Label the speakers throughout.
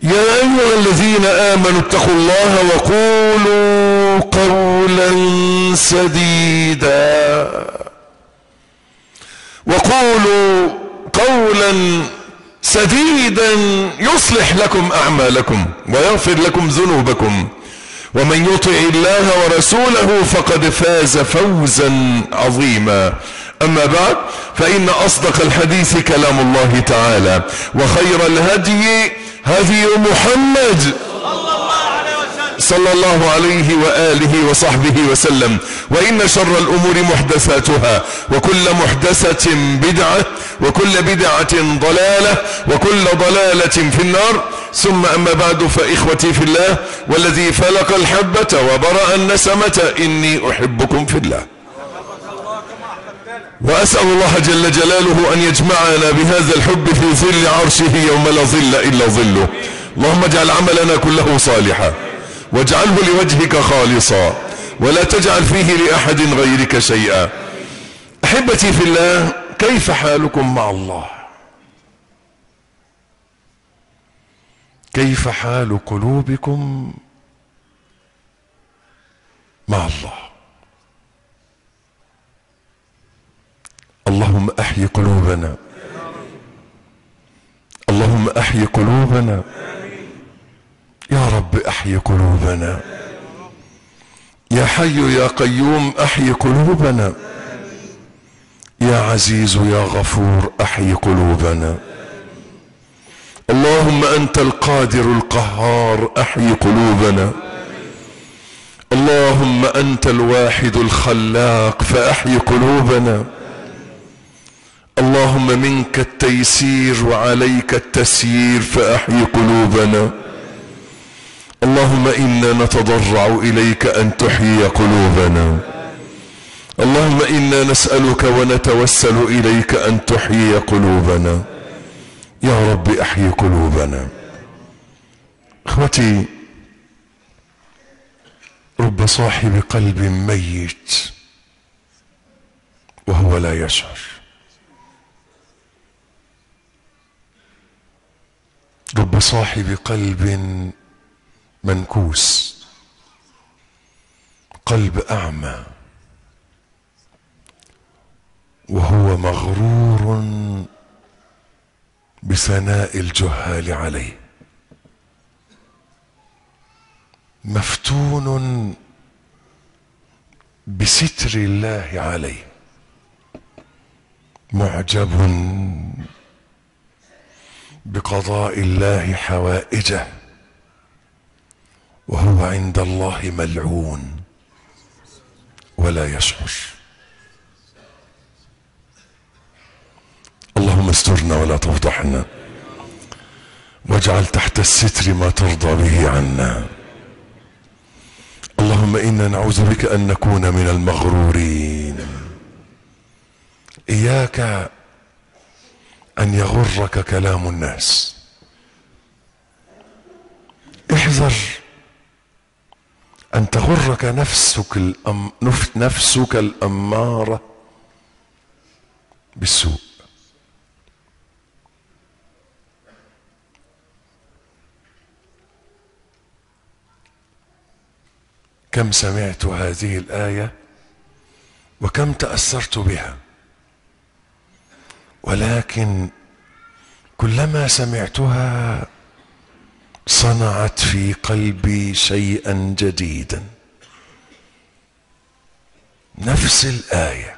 Speaker 1: يا أيها الذين آمنوا اتقوا الله وقولوا قولا سديدا وقولوا قولا سديدا يصلح لكم أعمالكم ويغفر لكم ذنوبكم ومن يطع الله ورسوله فقد فاز فوزا عظيما. أما بعد، فإن أصدق الحديث كلام الله تعالى، وخير الهدي هدي محمد صلى الله عليه وآله وصحبه وسلم، وإن شر الأمور محدثاتها، وكل محدثة بدعة، وكل بدعة ضلالة، وكل ضلالة في النار. ثم أما بعد، فإخوتي في الله والذي فلق الحبة وبرأ النسمة، إني أحبكم في الله، وأسأل الله جل جلاله أن يجمعنا بهذا الحب في ظل عرشه يوم لا ظل إلا ظله. اللهم اجعل عملنا كله صالحا، واجعله لوجهك خالصا، ولا تجعل فيه لأحد غيرك شيئا. أحبتي في الله، كيف حالكم مع الله؟ كيف حال قلوبكم مع الله؟ اللهم أحي قلوبنا، اللهم أحي قلوبنا يا رب، أحي قلوبنا يا حي يا قيوم، أحي قلوبنا يا عزيز يا غفور، أحي قلوبنا. اللهم أنت القادر القهار، أحي قلوبنا. اللهم أنت الواحد الخلاق، فأحي قلوبنا. اللهم منك التيسير وعليك التسيير، فأحي قلوبنا. اللهم إنا نتضرع إليك أن تحيي قلوبنا. اللهم إنا نسألك ونتوسل إليك أن تحيي قلوبنا يا رب، أحيي قلوبنا. اخوتي، رب صاحب قلب ميت وهو لا يشعر. رب صاحب قلب منكوس، قلب أعمى وهو مغرور بثناء الجهال عليه، مفتون بستر الله عليه، معجب بقضاء الله حوائجه، وهو عند الله ملعون ولا يشعر. اللهم استرنا ولا تفضحنا، واجعل تحت الستر ما ترضى به عنا. اللهم إنا نعوذ بك أن نكون من المغرورين. إياك أن يغرك كلام الناس، احذر أن تغرك نفسك الأمارة بالسوء. كم سمعت هذه الآية وكم تأثرت بها، ولكن كلما سمعتها صنعت في قلبي شيئا جديدا. نفس الآية: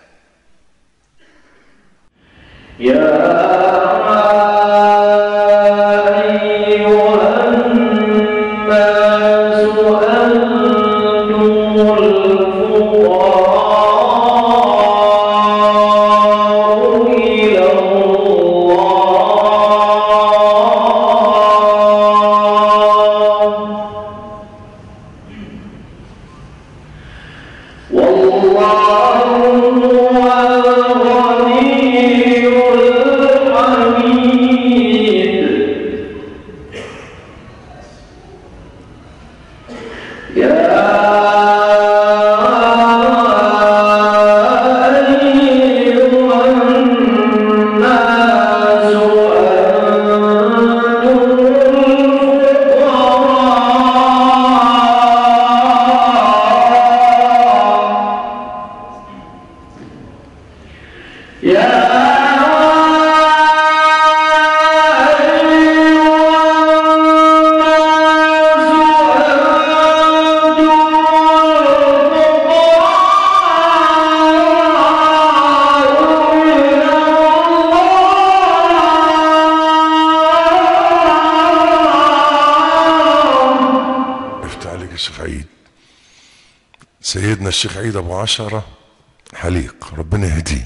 Speaker 1: شيخ عيد، سيدنا الشيخ عيد ابو 10 حليق، ربنا يهديه.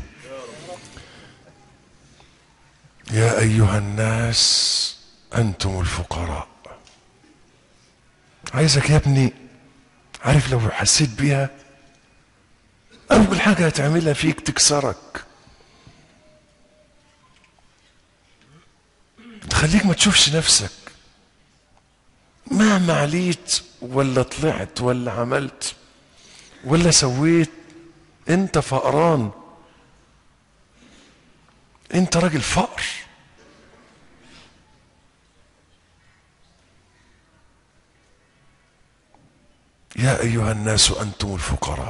Speaker 1: يا ايها الناس انتم الفقراء. عايزك يا ابني، عارف لو حسيت بيها اول حاجة هتعملها فيك تكسرك، تخليك ما تشوفش نفسك مهما عليت ولا طلعت ولا عملت ولا سويت، انت فقران، انت راجل فقر. يا ايها الناس انتم الفقراء.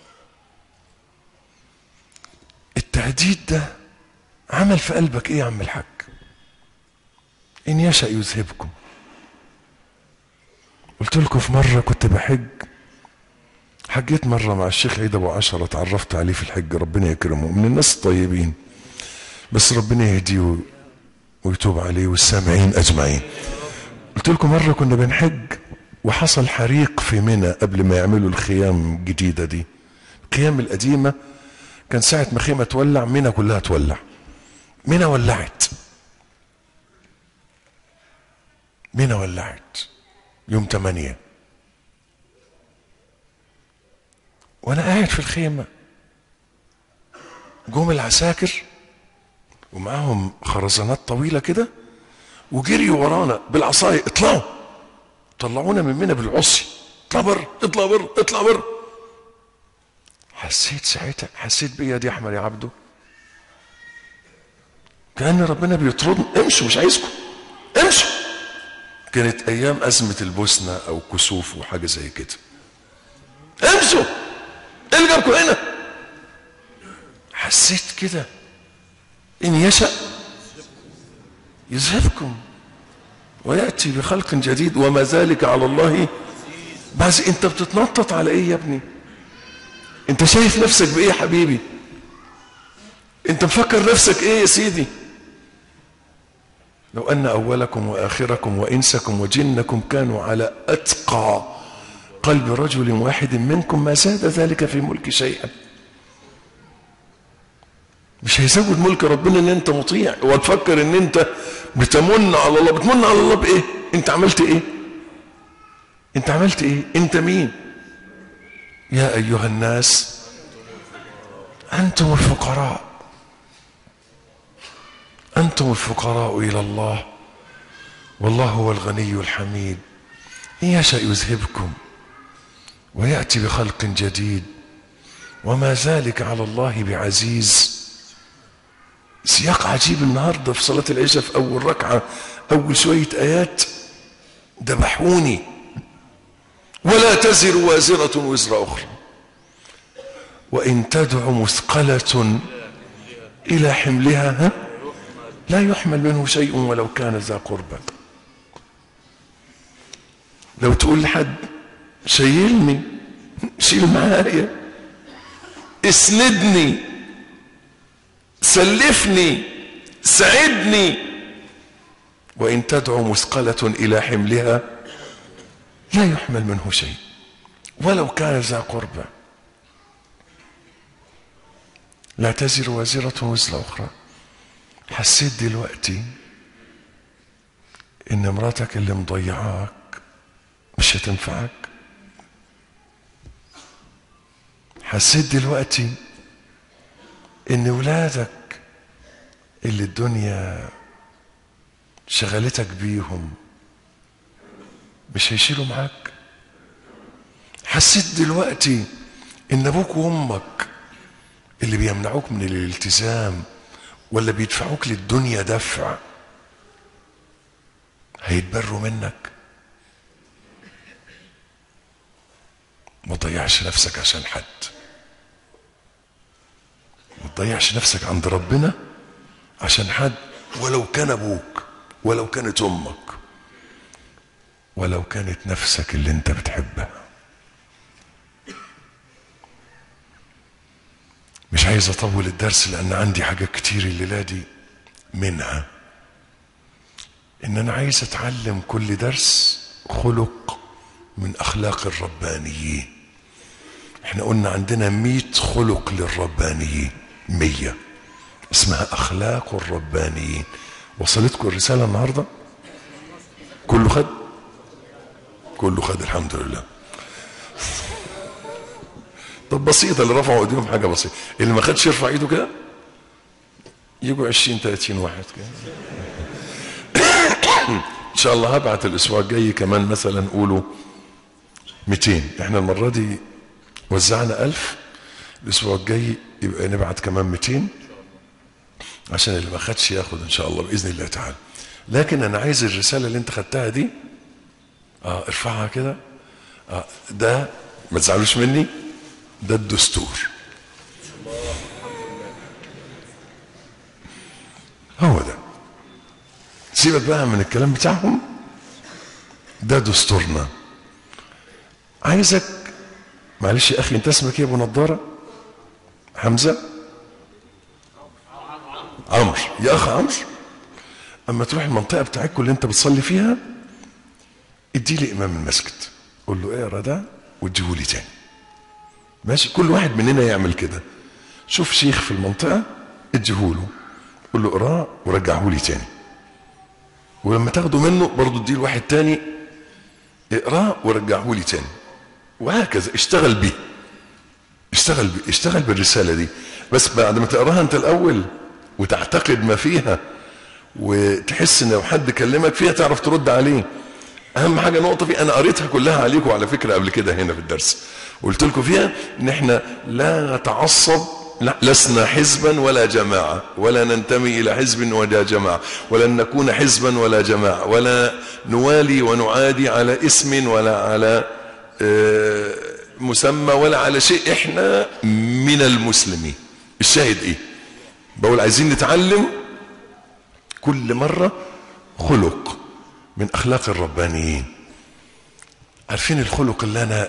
Speaker 1: التهديد ده عمل في قلبك ايه يا عم الحاج؟ ان يشأ يذهبكم. قلت لكم في مرة كنت بحج، حجيت مرة مع الشيخ عيد ابو 10، اتعرفت عليه في الحج، ربنا يكرمه، من الناس الطيبين، بس ربنا يهديه ويتوب عليه والسامعين اجمعين. قلت لكم مرة كنا بنحج وحصل حريق في منى قبل ما يعملوا الخيام الجديدة دي. الخيام القديمة كان ساعة ما خيمة تولع منى كلها تولع. منى ولعت، منى ولعت يوم 8. وانا قاعد في الخيمة، جم العساكر ومعاهم خرزانات طويلة كده وجريوا ورانا بالعصاية، اطلعوا، طلعونا من منى بالعصي، اطلع بره اطلع بره اطلع بره. حسيت ساعتها، حسيت بيا دي احمر يا عبده، كأن ربنا بيطردني، امشوا مش عايزكم امشوا. كانت ايام ازمة البوسنة او كسوف وحاجة زي كده. امشوا، ايه اللي جابكم هنا؟ حسيت كده ان يشأ يذهبكم ويأتي بخلق جديد وما ذلك على الله. بس انت بتتنطط على ايه يا ابني؟ انت شايف نفسك بايه يا حبيبي؟ انت مفكر نفسك ايه يا سيدي؟ لو ان اولكم واخركم وانسكم وجنكم كانوا على اتقى قلب رجل واحد منكم ما زاد ذلك في ملك شيئا. مش هيزود ملك ربنا ان انت مطيع وتفكر ان انت بتمن على الله. بتمن على الله بايه؟ انت عملت ايه؟ انت عملت ايه؟ انت مين؟ يا ايها الناس انتم الفقراء، انتم الفقراء الى الله والله هو الغني الحميد. ان يشأ يذهبكم ويأتي بخلق جديد وما ذلك على الله بعزيز. سياق عجيب النهارده في صلاة العشاء في اول ركعة، اول شوية ايات ذبحوني. ولا تزر وازرة وزر اخرى وان تدع مثقلة الى حملها لا يحمل منه شيء ولو كان ذا قربى. لو تقول لحد شيلني، شيل معايا، اسندني، سلفني، ساعدني، وان تدعو مثقلة الى حملها لا يحمل منه شيء ولو كان ذا قربى. لا تزر وازرة وزر اخرى. حسيت دلوقتي ان مراتك اللي مضيعاك مش هتنفعك؟ حسيت دلوقتي ان ولادك اللي الدنيا شغلتك بيهم مش هيشيلوا معاك؟ حسيت دلوقتي ان ابوك وامك اللي بيمنعوك من الالتزام ولا بيدفعوك للدنيا دفع هيتبروا منك؟ ما تضيعش نفسك عشان حد، ما تضيعش نفسك عند ربنا عشان حد، ولو كان ابوك ولو كانت امك ولو كانت نفسك اللي انت بتحبها. مش عايز اطول الدرس لان عندي حاجات كتير الليله دي، منها ان انا عايز اتعلم كل درس خلق من اخلاق الربانيين. احنا قلنا عندنا 100 خلق للربانيين، 100 اسمها اخلاق الربانيين. وصلتكم الرسالة النهاردة؟ كله خد؟ كله خد الحمد لله. طب بسيطة، اللي رفعوا ايديهم حاجة بسيطة، اللي ما خدش يرفع ايده كده. يجوا 20-30 واحد كده. ان شاء الله هبعت الاسبوع الجاي كمان مثلا قولوا 200. احنا المرة دي وزعنا 1000، الاسبوع الجاي يبقى نبعت كمان 200 عشان اللي ما خدش ياخد ان شاء الله باذن الله تعالى. لكن انا عايز الرسالة اللي انت خدتها دي ارفعها كده. ده ما تزعلوش مني، ده الدستور. هو ده، سيبك بقى من الكلام بتاعهم، ده دستورنا. عايزك معلش يا اخي، انت اسمك ايه ابو نضاره؟ حمزه؟ عمرو. يا اخ عمرو، اما تروح المنطقه بتاعتكم اللي انت بتصلي فيها، ادي لي امام المسجد، قول له اقرا ده واديه لي تاني. ماشي؟ كل واحد مننا يعمل كده. شوف شيخ في المنطقه اديه له، قول له اقراه ورجعه لي تاني. ولما تاخده منه برضه اديه لواحد تاني، اقراه ورجعه لي تاني. وهكذا اشتغل بيه، اشتغل بالرساله دي. بس بعد ما تقراها انت الاول وتعتقد ما فيها، وتحس ان لو حد كلمك فيها تعرف ترد عليه. اهم حاجه نقطه فيه، انا قريتها كلها عليكم على فكره قبل كده هنا في الدرس، قلت لكم فيها ان احنا لا نتعصب، لسنا حزبا ولا جماعه، ولا ننتمي الى حزب ولا جماعه، ولن نكون حزبا ولا جماعه، ولا نوالي ونعادي على اسم ولا على مسمى ولا على شيء. احنا من المسلمين. الشاهد ايه؟ بقول عايزين نتعلم كل مرة خلق من اخلاق الربانيين. عارفين الخلق اللي انا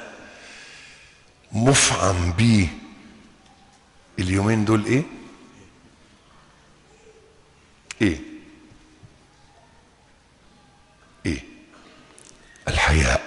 Speaker 1: مفعم بيه اليومين دول ايه؟ ايه؟ الحياء.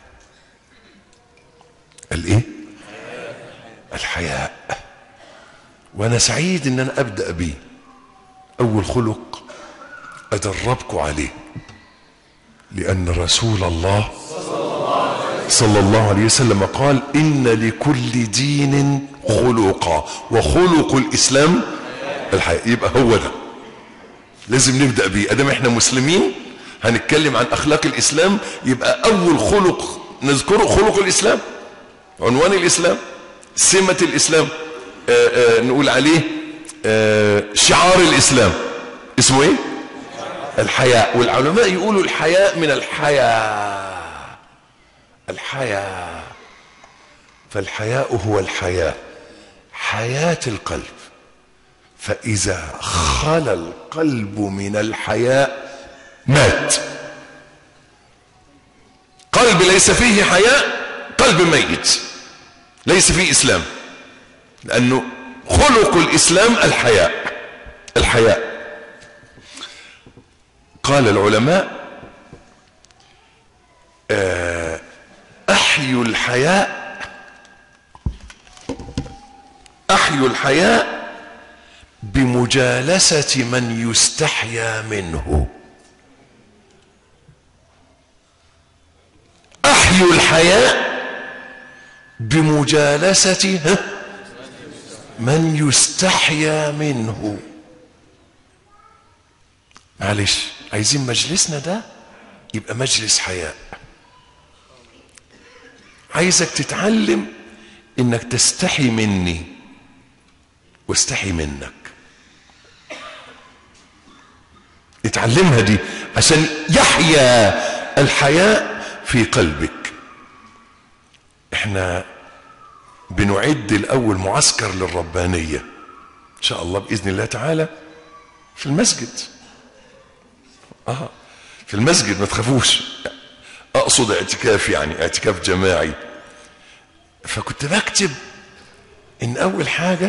Speaker 1: الايه؟ الحياء. وانا سعيد ان انا ابدأ بيه. اول خلق ادربكم عليه، لان رسول الله صلى الله عليه وسلم قال ان لكل دين خلقا وخلق الاسلام الحياء. يبقى هو ده لازم نبدأ بيه. ادام احنا مسلمين هنتكلم عن اخلاق الاسلام، يبقى اول خلق نذكره خلق الاسلام، عنوان الاسلام، سمة الاسلام، نقول عليه شعار الاسلام. اسمه ايه؟ الحياء. والعلماء يقولوا الحياء من الحياء. فالحياء هو الحياة، حياة القلب. فإذا خلا القلب من الحياء مات. قلب ليس فيه حياء قلب ميت، ليس فيه إسلام، لأنه خلق الإسلام الحياء. قال العلماء أحيوا الحياء بمجالسة من يستحيا منه. أحيوا الحياء بمجالسة من يستحيا منه. معلش، عايزين مجلسنا ده يبقى مجلس حياء. عايزك تتعلم انك تستحي مني واستحي منك. اتعلمها دي عشان يحيا الحياء في قلبك. احنا بنعد الاول معسكر للربانية ان شاء الله باذن الله تعالى في المسجد. في المسجد، ما تخافوش، اقصد اعتكاف، يعني اعتكاف جماعي. فكنت بكتب ان اول حاجة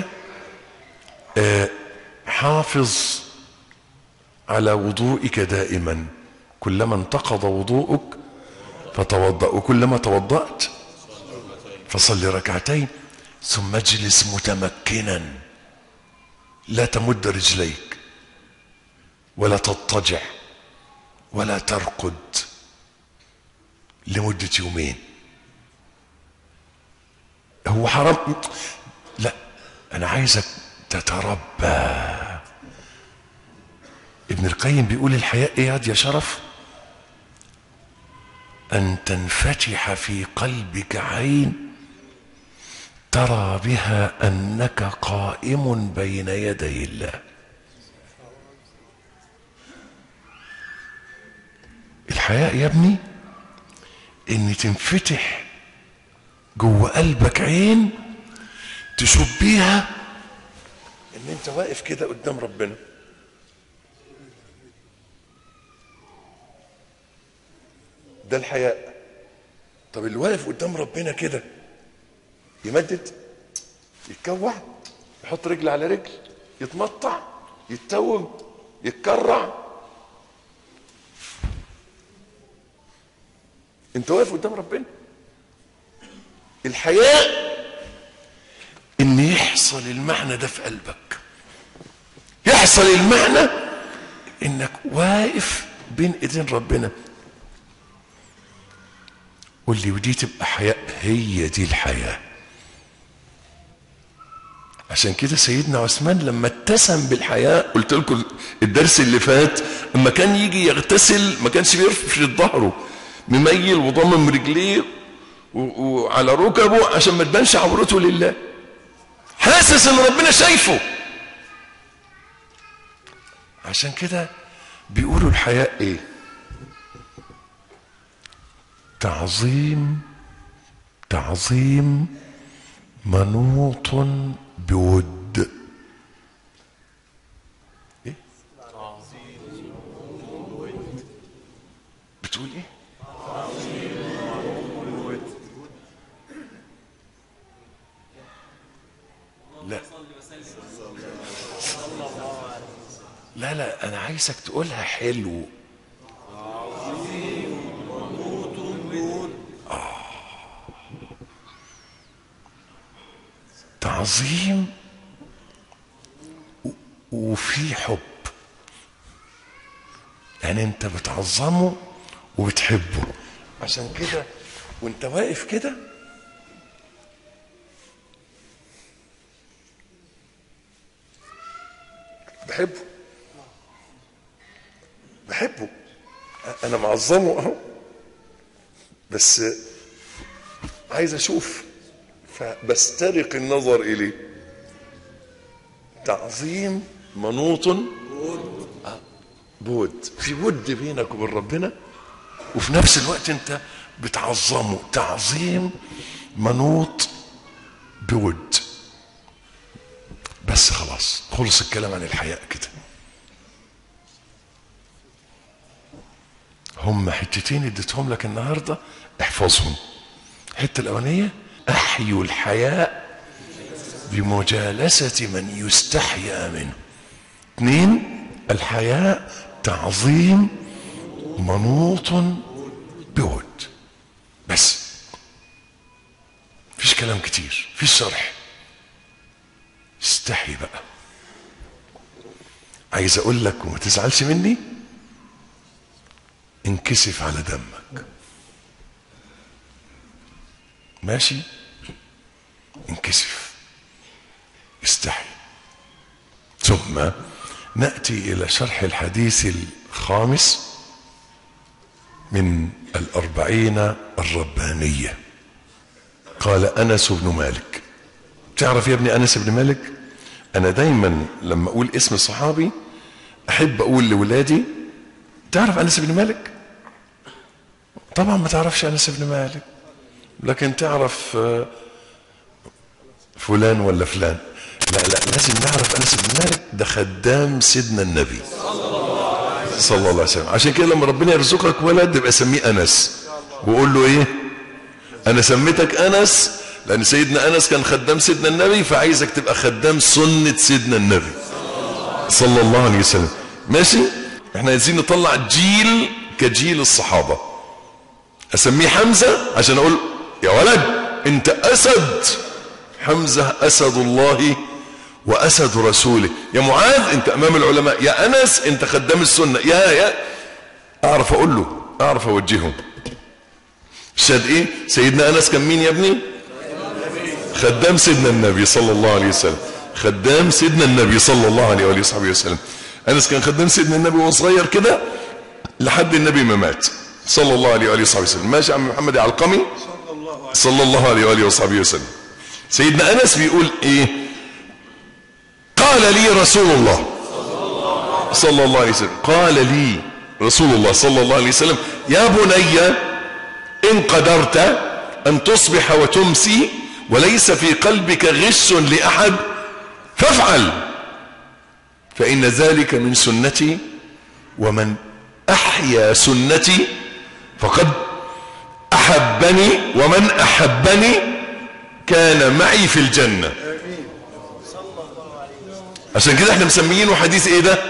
Speaker 1: حافظ على وضوئك دائما، كلما انتقض وضوءك فتوضأ، وكلما توضأت فصل ركعتين، ثم اجلس متمكنا، لا تمد رجليك ولا تضطجع ولا ترقد لمدة يومين. هو حرام؟ لا، انا عايزك تتربى. ابن القيم بيقول الحياء ايه يا شرف؟ ان تنفتح في قلبك عين ترى بها انك قائم بين يدي الله. الحياء يا ابني ان تنفتح جوه قلبك عين تشوف بيها ان انت واقف كده قدام ربنا. ده الحياء. طب اللي واقف قدام ربنا كده يمدد، يتكوع، يحط رجل على رجل، يتمطع، يتوب، يتكرع. انت واقف قدام ربنا. الحياء ان يحصل المعنى ده في قلبك، يحصل المعنى انك واقف بين ايدين ربنا. قول لي ودي تبقى حياء؟ هي دي الحياة. عشان كده سيدنا عثمان لما اتسم بالحياء، قلت لكم الدرس اللي فات، اما كان يجي يغتسل ما كانش بيرفرد ظهره، مميل وضمم رجليه وعلى ركبه عشان ما تبانش عورته لله، حاسس ان ربنا شايفه. عشان كده بيقولوا الحياء ايه؟ تعظيم منوط بود. ايه بتقول؟ ايه لا لا، انا عايزك تقولها حلو. تعظيم وفي حب، يعني انت بتعظمه وبتحبه. عشان كده وانت واقف كده بحبه، انا معظمه اهو، بس عايز اشوف، فبسترق النظر اليه. تعظيم منوط بود، في ود بينك وبين ربنا، وفي نفس الوقت انت بتعظمه. تعظيم منوط بود. بس خلاص، خلص الكلام عن الحياء كده. هم حتتين اديتهم لك النهارده، احفظهم. الحته الاولانيه احيوا الحياء بمجالسه من يستحيا منه. 2 الحياء تعظيم منوط بود. بس مفيش كلام كتير، مفيش شرح. استحي بقى. عايز اقول لك وما تزعلش مني، انكسف على دمك، ماشي؟ انكسف، استحي. ثم نأتي إلى شرح الحديث الخامس من 40 الربانية. قال أنس بن مالك. تعرف يا ابني أنس بن مالك؟ أنا دايما لما أقول اسم صحابي أحب أقول لولادي تعرف أنس بن مالك؟ طبعا ما تعرفش أنس بن مالك، لكن تعرف فلان ولا فلان. لا لازم نعرف أنس بن مالك ده خدام سيدنا النبي صلى الله عليه وسلم. عشان كده لما ربنا يرزقك ولد يبقى سميه أنس، وقول له ايه؟ انا سميتك أنس لان سيدنا أنس كان خدام سيدنا النبي، فعايزك تبقى خدام سنة سيدنا النبي صلى الله عليه وسلم. ماشي؟ احنا عايزين نطلع جيل كجيل الصحابة. اسميه حمزة عشان اقول يا ولد انت اسد، حمزة اسد الله واسد رسوله. يا معاذ انت امام العلماء، يا انس انت خدام السنة، يا اعرف اقول له، اعرف اوجهه. الشاهد ايه؟ سيدنا انس كان مين يا ابني؟ خدام سيدنا النبي صلى الله عليه وسلم، خدام سيدنا النبي صلى الله عليه وآله وصحبه وسلم. انس كان خدام سيدنا النبي وهو صغير كده لحد النبي ما مات صلى الله عليه وآله وصحبه وسلم. ماشي يا عم محمد علقمي صلى الله عليه وآله وصحبه وسلم. سيدنا انس بيقول ايه؟ قال لي رسول الله صلى الله عليه وسلم، قال لي رسول الله صلى الله عليه وسلم يا بني ان قدرت ان تصبح وتمسي وليس في قلبك غش لأحد فافعل، فإن ذلك من سنتي، ومن أحيا سنتي فقد أحبني، ومن أحبني كان معي في الجنة. عشان كده احنا مسميينه حديث ايه ده؟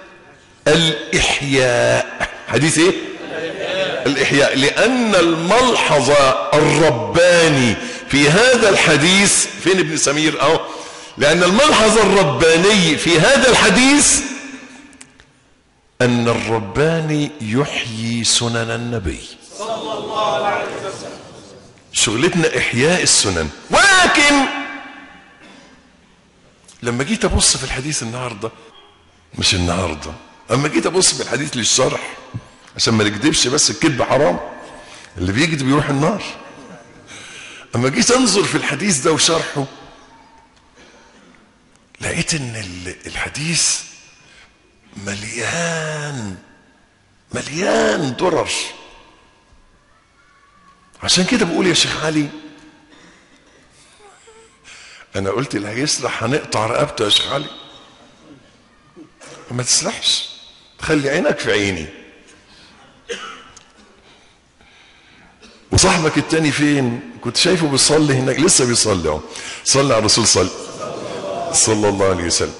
Speaker 1: الإحياء. حديث ايه؟ الإحياء. لأن الملحظ الرباني في هذا الحديث، فين ابن سمير اهو؟ لأن الملحظ الرباني في هذا الحديث أن الرباني يحيي سنن النبي صلى الله عليه وسلم. شغلتنا إحياء السنن. ولكن لما جيت أبص في الحديث النهاردة، مش النهاردة، أما جيت أبص في الحديث للشرح عشان ما نكذبش، بس الكذب حرام، اللي بيكذب يروح النار. أما جيت أنظر في الحديث ده وشرحه، لقيت إن الحديث مليان درر. عشان كده بقول يا شيخ علي، أنا قلت اللي هيسرح هنقطع رقبته يا شيخ علي. ما تسرحش، خلي عينك في عيني. وصاحبك التاني فين؟ كنت شايفه بيصلي هناك، لسه بيصلي اهو. صلي على الرسول صلى الله عليه وسلم.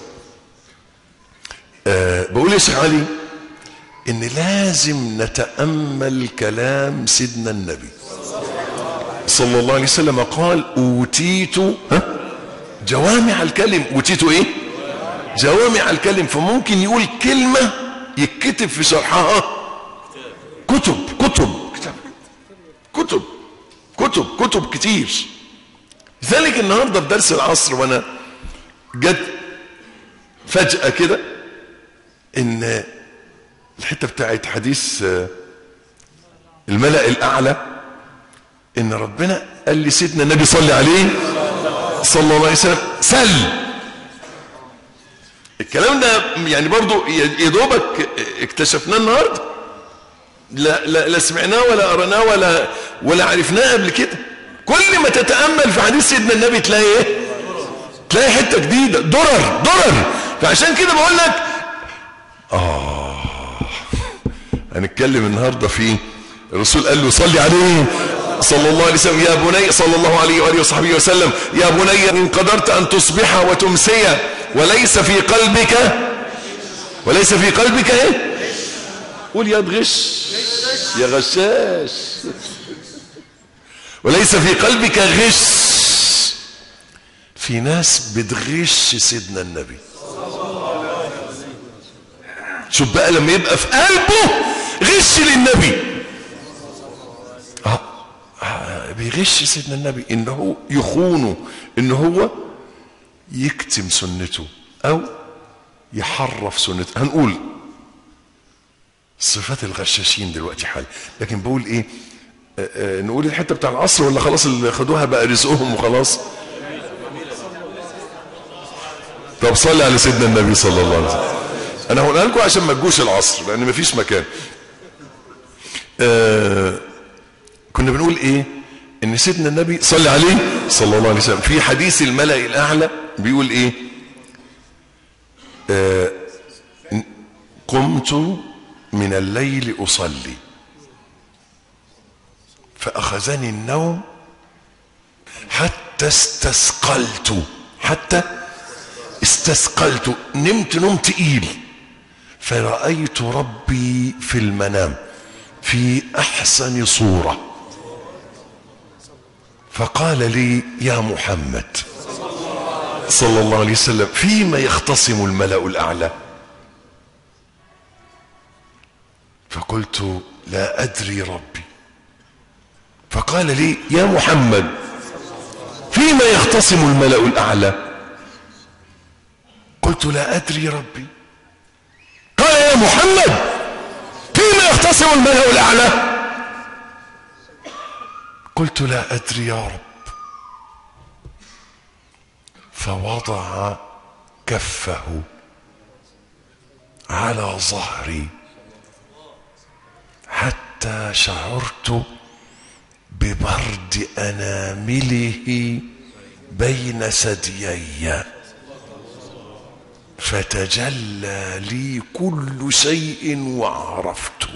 Speaker 1: بقول يا شيخ علي ان لازم نتأمل كلام سيدنا النبي صلى الله عليه وسلم. قال اوتيت جوامع الكلم. اوتيت ايه؟ جوامع الكلم. فممكن يقول كلمة يتكتب في شرحها كتب كتير. لذلك النهارده في درس العصر وانا جت فجأة كده ان الحتة بتاعت حديث الملأ الأعلى، ان ربنا قال لي سيدنا النبي صلى عليه صلى الله عليه وسلم سل. الكلام ده يعني برضو يدوبك اكتشفناه النهارده، لا سمعناه ولا قرناه ولا عرفناه قبل كده. كل ما تتأمل في حديث سيدنا النبي تلاقي ايه؟ تلاقي حتة جديدة، درر. فعشان كده بقول لك هنتكلم النهارده في الرسول قال له صلي عليه صلى الله عليه وسلم يا بني صلى الله عليه وآله وصحبه وسلم يا بني إن قدرت أن تصبح وتمسي وليس في قلبك ايه؟ قول يا تغش يا غشاش. وليس في قلبك غش. في ناس بتغش سيدنا النبي. شوف بقى لما يبقى في قلبه غش للنبي، بيغش سيدنا النبي، انه يخونه، انه هو يكتم سنته او يحرف سنته. هنقول صفات الغشاشين دلوقتي حال، لكن بقول ايه؟ نقول الحته بتاع العصر ولا خلاص اللي خدوها بقى رزقهم وخلاص؟ طب صلي على سيدنا النبي صلى الله عليه وسلم. انا هقولها لكم عشان ما تجوش العصر لان مفيش مكان. كنا بنقول ايه؟ ان سيدنا النبي صلى عليه صلى الله عليه وسلم في حديث الملأ الاعلى بيقول ايه؟ قمت من الليل اصلي فاخذني النوم حتى استثقلت، نمت نوم تقيل، فرأيت ربي في المنام في احسن صورة. فقال لي: يا محمد صلى الله عليه وسلم، فيما يختصم الملأ الاعلى؟ فقلت: لا ادري ربي. فقال لي: يا محمد، فيما يختصم الملأ الاعلى؟ قلت: لا ادري ربي. قال: يا محمد، فيما يختصم الملأ الاعلى؟ قلت: لا ادري يا رب. فوضع كفه على ظهري حتى شعرت ببرد انامله بين ثديي، فتجلى لي كل شيء وعرفت.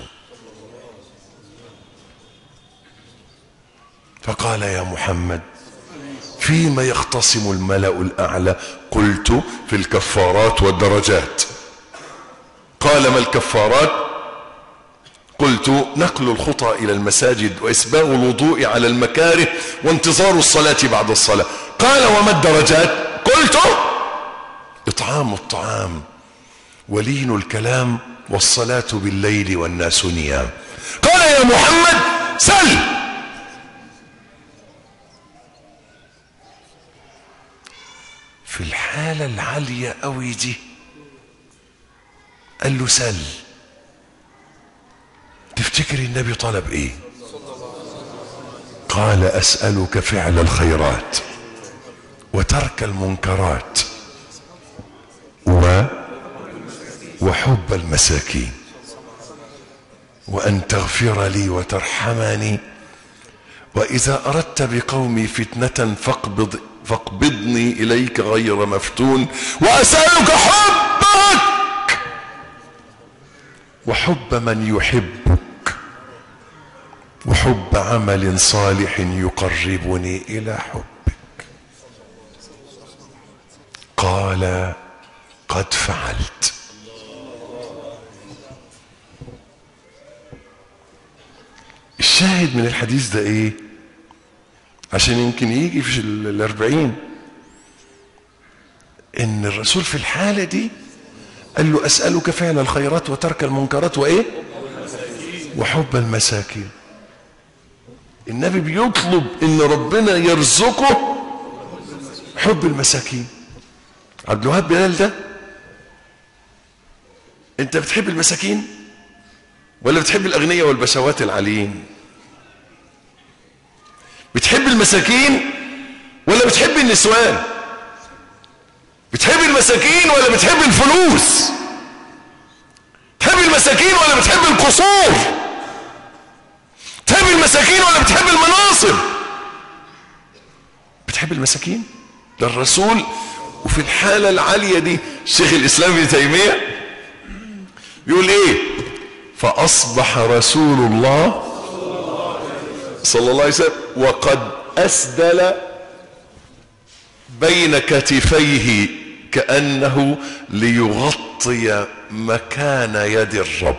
Speaker 1: فقال: يا محمد، فيما يختصم الملأ الأعلى؟ قلت: في الكفارات والدرجات. قال: ما الكفارات؟ قلت: نقل الخطى إلى المساجد، وإسباغ الوضوء على المكاره، وانتظار الصلاة بعد الصلاة. قال: وما الدرجات؟ قلت: إطعام الطعام، ولين الكلام، والصلاة بالليل والناس نيام. قال: يا محمد، سل. في الحالة العالية قوي دي قال له: سل. تفتكر النبي طلب ايه؟ قال: أسألك فعل الخيرات وترك المنكرات وحب المساكين، وأن تغفر لي وترحمني، وإذا أردت بقومي فتنة فاقبضني إليك غير مفتون، وأسألك حبك وحب من يحبك، وحب عمل صالح يقربني إلى حبك. قال: قد فعلت. الشاهد من الحديث ده ايه؟ عشان يمكن يجي في 40 ان الرسول في الحالة دي قال له: أسألك فعل الخيرات وترك المنكرات وايه؟ وحب المساكين. النبي بيطلب ان ربنا يرزقه حب المساكين. عبد الوهاب بلال ده، انت بتحب المساكين ولا بتحب الاغنياء والبشوات العاليين؟ بتحب المساكين ولا بتحب النسوان؟ بتحب المساكين ولا بتحب الفلوس؟ بتحب المساكين ولا بتحب القصور؟ بتحب المساكين ولا بتحب المناصب؟ بتحب المساكين؟ ده الرسول. وفي الحالة العالية دي شيخ الإسلام ابن تيمية بيقول ايه؟ فأصبح رسول الله صلى الله عليه وسلم وقد أسدل بين كتفيه كأنه ليغطي مكان يد الرب.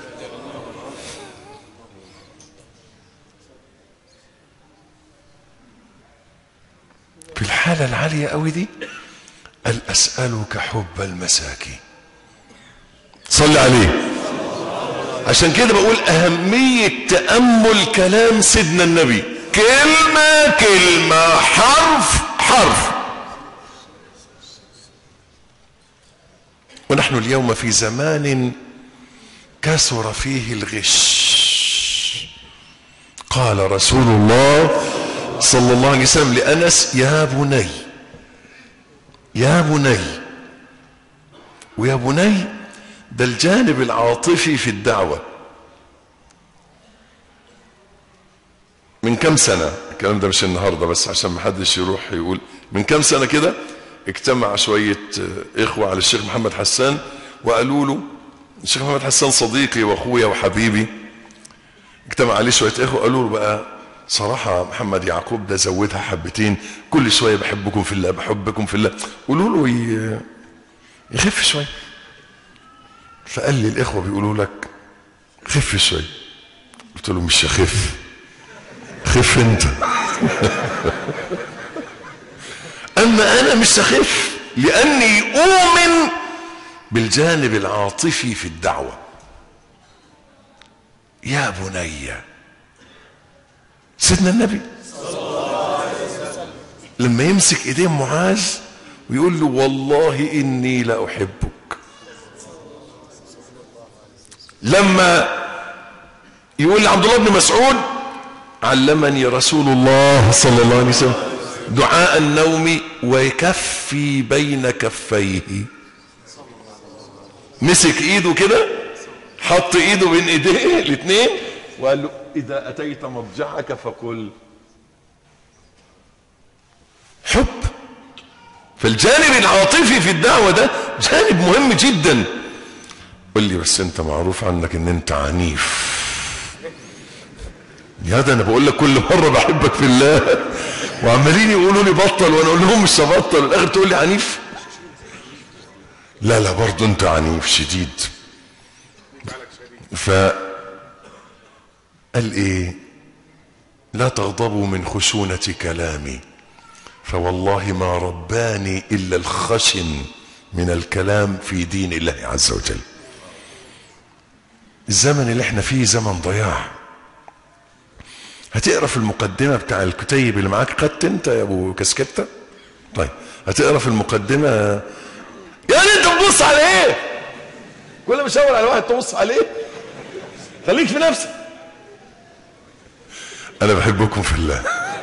Speaker 1: في الحالة العالية قوي دي قال: أسألك حب المساكين. صل عليه. عشان كده بقول أهمية تأمل كلام سيدنا النبي، كلمة كلمة، حرف حرف. ونحن اليوم في زمان كثر فيه الغش. قال رسول الله صلى الله عليه وسلم لأنس: يا بني يا بني. ويا بني ده الجانب العاطفي في الدعوة. من كم سنة، الكلام ده مش النهاردة بس عشان ما حدش يروح يقول، من كم سنة كده اجتمع شوية اخوة على الشيخ محمد حسان وقالوا له، الشيخ محمد حسان صديقي واخويا وحبيبي، اجتمع عليه شوية اخوة قالوا له: بقى صراحة محمد يعقوب ده زودها حبتين، كل شوية بحبكم في الله بحبكم في الله، قولوا له يخف شوية. فقال لي: الإخوة بيقولوا لك خف شوية. قلت له مش هخف، خف انت. اما انا مش هخف لاني اؤمن بالجانب العاطفي في الدعوة. يا بني، سيدنا النبي لما يمسك ايدين معاذ ويقول له والله اني لاحبك، لما يقول لعبد الله بن مسعود علمني رسول الله صلى الله عليه وسلم دعاء النوم ويكفي بين كفيه، مسك ايده كده، حط ايده بين ايديه الاثنين وقال له اذا اتيت مضجعك فقل. حب. فالجانب العاطفي في الدعوة ده جانب مهم جدا. قل لي بس انت معروف عنك ان انت عنيف. يا ده انا بقول لك كل مرة بحبك في الله وعمالين يقولوا لي بطل وانا اقول لهم مش هبطل، والاخر تقول لي عنيف. لا لا برضه انت عنيف شديد. فقال ايه؟ لا تغضبوا من خشونة كلامي فوالله ما رباني الا الخشن من الكلام في دين الله عز وجل. الزمن اللي احنا فيه زمن ضياع. هتقرا في المقدمة بتاع الكتيب اللي معاك، خدت انت يا ابو كسكتة؟ طيب هتقرا في المقدمة. يعني انت بتبص على ايه؟ كل ما اشاور على واحد تبص عليه؟ خليك في نفسك. انا بحبكم في الله.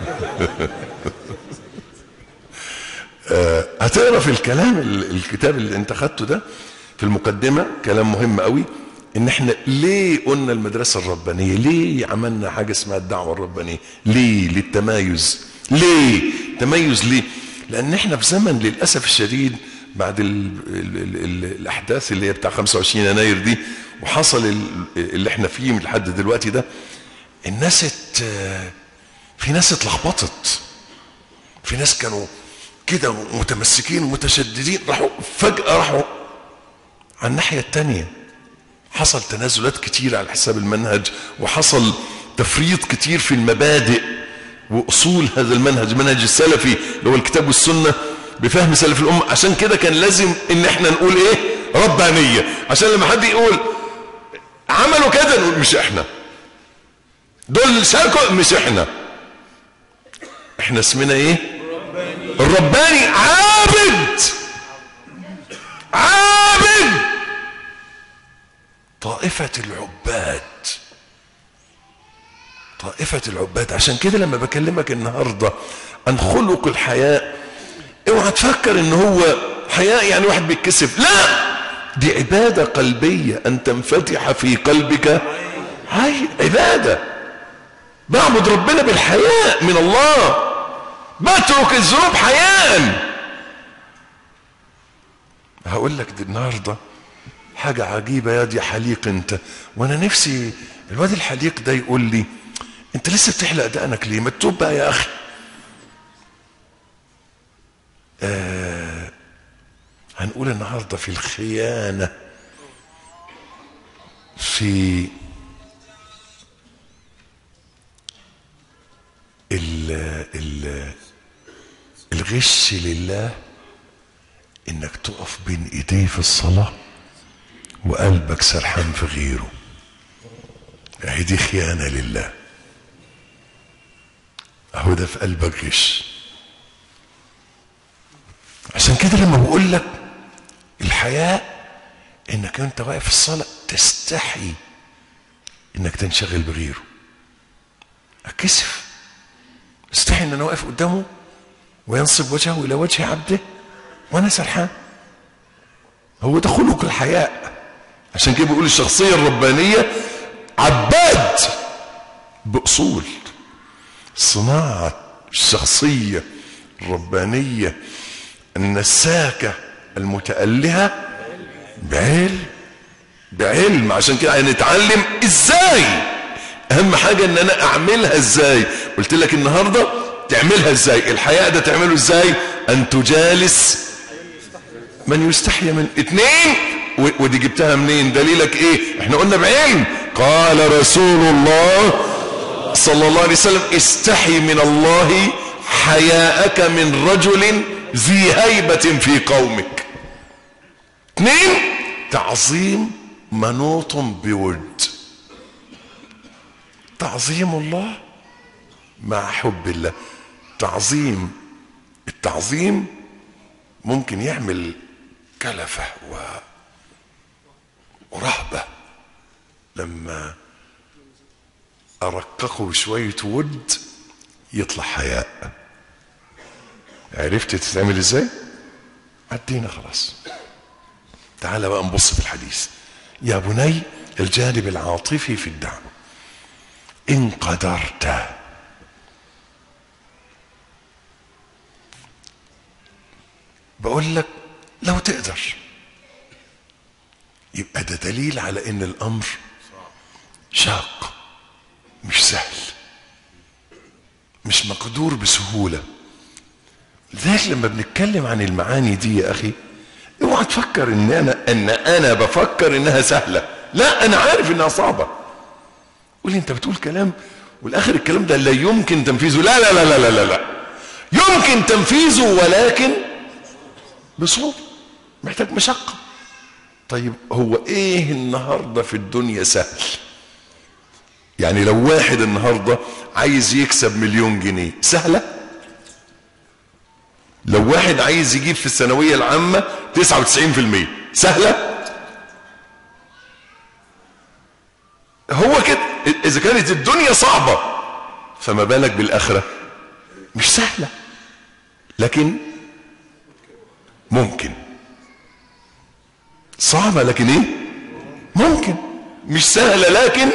Speaker 1: هتقرا في الكلام الكتاب اللي انت خدته ده في المقدمة كلام مهم قوي، ان احنا ليه قلنا المدرسة الربانية، ليه عملنا حاجة اسمها الدعوة الربانية، ليه؟ للتمايز. ليه تميز؟ ليه؟ لان احنا في زمن للأسف الشديد بعد الاحداث اللي هي بتاع 25 يناير دي وحصل اللي احنا فيه من لحد دلوقتي ده، الناس في ناس اتلخبطت، في ناس كانوا كده متمسكين ومتشددين فجأة راحوا على الناحية التانية. حصل تنازلات كتير على حساب المنهج، وحصل تفريط كتير في المبادئ وأصول هذا المنهج، منهج السلفي اللي هو الكتاب والسنة بفهم سلف الأمة. عشان كده كان لازم ان احنا نقول ايه؟ ربانية. عشان لما حد يقول عملوا كده نقول مش احنا، دول شاركوا مش احنا. احنا اسمنا ايه؟ الرباني. عابد. عابد. طائفة العباد. طائفة العباد. عشان كده لما بكلمك النهاردة عن خلق الحياء، اوعى تفكر ان هو حياء يعني واحد بيتكسف، لا، دي عبادة قلبية، ان تنفتح في قلبك هاي عبادة. بعبد ربنا بالحياء من الله، بترك الذنوب حياء. هقول لك دي النهارده حاجة عجيبة يا دي حليق انت، وانا نفسي الواد الحليق ده يقول لي انت لسه بتحلق دقنك ليه؟ ما تتوب بقى يا اخي. هنقول النهارده في الخيانة، في الغش لله، انك تقف بين ايديه في الصلاة وقلبك سرحان في غيره. اهي دي خيانة لله، اهو ده في قلبك غش. عشان كده لما بقول لك الحياء انك انت واقف في الصلاة تستحي انك تنشغل بغيره. اتكسف، استحي ان انا واقف قدامه وينصب وجهه الى وجه عبده وانا سرحان. هو ده خلق الحياء. عشان كده بيقول الشخصية الربانية عباد بأصول. صناعة الشخصية الربانية النساكة المتألهة بعلم. عشان كده هنتعلم ازاي. اهم حاجة ان انا اعملها ازاي. قلت لك النهاردة تعملها ازاي. الحياء ده تعمله ازاي؟ ان تجالس من يستحي من. اتنين، ودي جبتها منين؟ دليلك ايه؟ احنا قلنا بعلم. قال رسول الله صلى الله عليه وسلم استحي من الله حياءك من رجل ذي هيبة في قومك. 2 تعظيم منوط بود. تعظيم الله مع حب الله. التعظيم ممكن يعمل كلفة ورهبة. لما أرققه بشوية ود يطلع حياء. عرفت تتعمل ازاي؟ عدينا خلاص. تعال بقى نبص في الحديث. يا بني الجانب العاطفي في الدعوة. إن قدرت بقول لك لو تقدر، يبقى ده دليل على ان الامر شاق، مش سهل، مش مقدور بسهولة. لذلك لما بنتكلم عن المعاني دي يا اخي اوعى تفكر ان انا بفكر انها سهلة. لا، انا عارف انها صعبة. قولي انت بتقول كلام والاخر الكلام ده لا يمكن تنفيذه. لا لا لا لا لا لا، يمكن تنفيذه ولكن بصعوبة، محتاج مشقة. طيب هو ايه النهاردة في الدنيا سهل؟ يعني لو واحد النهاردة عايز يكسب 1,000,000 جنيه سهلة؟ لو واحد عايز يجيب في الثانوية العامة 99% سهلة؟ هو كده. اذا كانت الدنيا صعبة فما بالك بالاخرة؟ مش سهلة لكن ممكن. صعبة لكن ايه؟ ممكن. مش سهلة لكن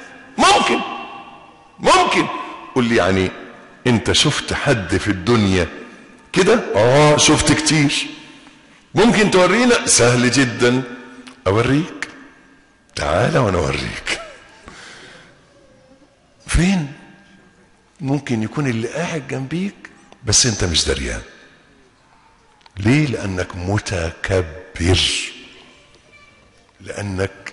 Speaker 1: ممكن. قل لي يعني انت شفت حد في الدنيا كده؟ شفت كتير. ممكن تورينا؟ سهل جدا. اوريك، تعالى وانا اوريك. فين؟ ممكن يكون اللي قاعد جنبيك بس انت مش دريان. ليه؟ لانك متكبر، لانك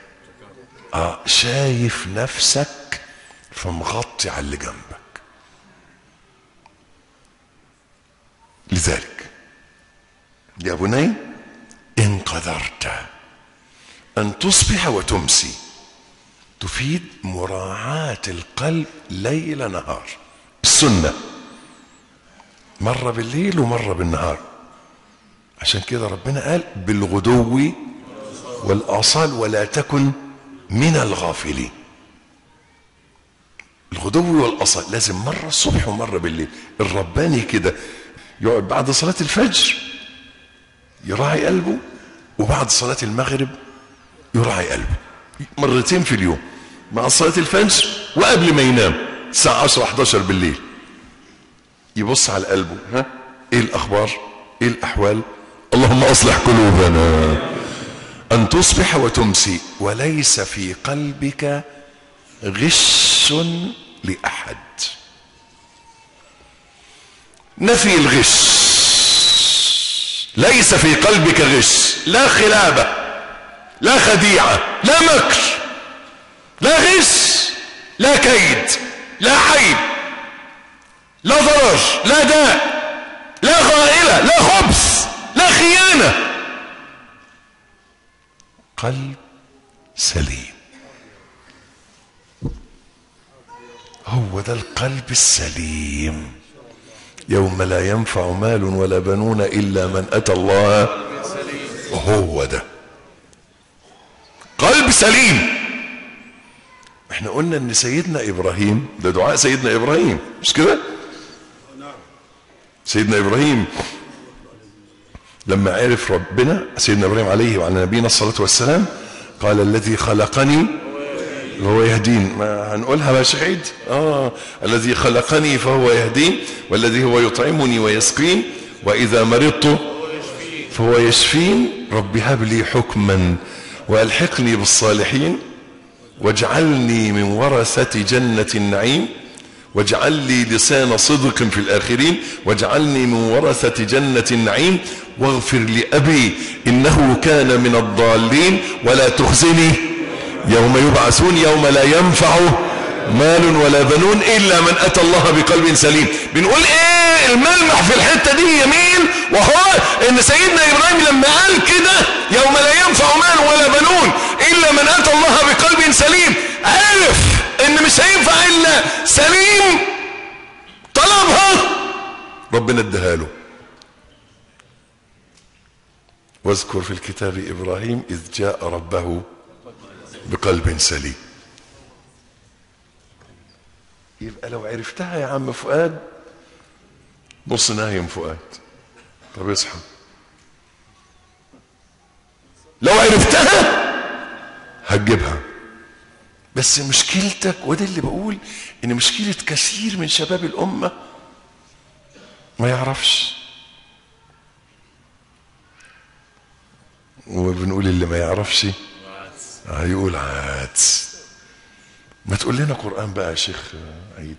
Speaker 1: شايف نفسك فمغطي على اللي جنبك. لذلك يا بني ان قدرت ان تصبح وتمسي، تفيد مراعاة القلب ليل نهار. السنة مرة بالليل ومرة بالنهار. عشان كده ربنا قال بالغدو والآصال ولا تكن من الغافلين. الغدو والآصال لازم مرة الصبح ومرة بالليل. الرباني كده يقعد بعد صلاة الفجر يراعي قلبه، وبعد صلاة المغرب يراعي قلبه، مرتين في اليوم، مع صلاة الفجر وقبل ما ينام الساعة 10-11 بالليل يبص على قلبه. ايه الأخبار؟ ايه الأحوال؟ اللهم أصلح قلوبنا. أن تصبح وتمسي وليس في قلبك غش لأحد. نفي الغش. ليس في قلبك غش، لا خلابة، لا خديعة، لا مكر، لا غش، لا كيد، لا عيب، لا ضرر، لا داء، لا غائلة، لا خبث، لا خيانة. قلب سليم. هو ده القلب السليم. يوم لا ينفع مال ولا بنون إلا من أتى الله. وهو ده قلب سليم. احنا قلنا ان سيدنا ابراهيم، ده دعاء سيدنا ابراهيم مش كده؟ سيدنا ابراهيم لما عرف ربنا، سيدنا ابراهيم عليه وعلى نبينا الصلاة والسلام، قال الذي خلقني وهو يهدين. ما هنقولها يا شيخ عيد؟ الذي خلقني فهو يهدين، والذي هو يطعمني ويسقين، واذا مرضت فهو يشفين. رب هب لي حكما والحقني بالصالحين واجعلني من ورثة جنة النعيم واجعل لي لسان صدق في الآخرين واجعلني من ورثة جنة النعيم واغفر لأبي إنه كان من الضالين ولا تخزني يوم يبعثون يوم لا ينفع مال ولا بنون إلا من أتى الله بقلب سليم. بنقول إيه الملمح في الحتة دي يمين؟ وهو إن سيدنا إبراهيم لما قال كده يوم لا ينفع مال ولا بنون إلا من أتى الله بقلب سليم، عرف إن مش هينفع إلا سليم، طلبها ربنا اداها له. واذكر في الكتاب إبراهيم إذ جاء ربه بقلب سليم. يبقى لو عرفتها يا عم فؤاد، بص نايم فؤاد، طب اصحى، لو عرفتها هتجيبها. بس مشكلتك، وده اللي بقول ان مشكلة كثير من شباب الامة ما يعرفش، وبنقول اللي ما يعرفش هيقول عادس. ما تقول لنا قرآن بقى يا شيخ عيد.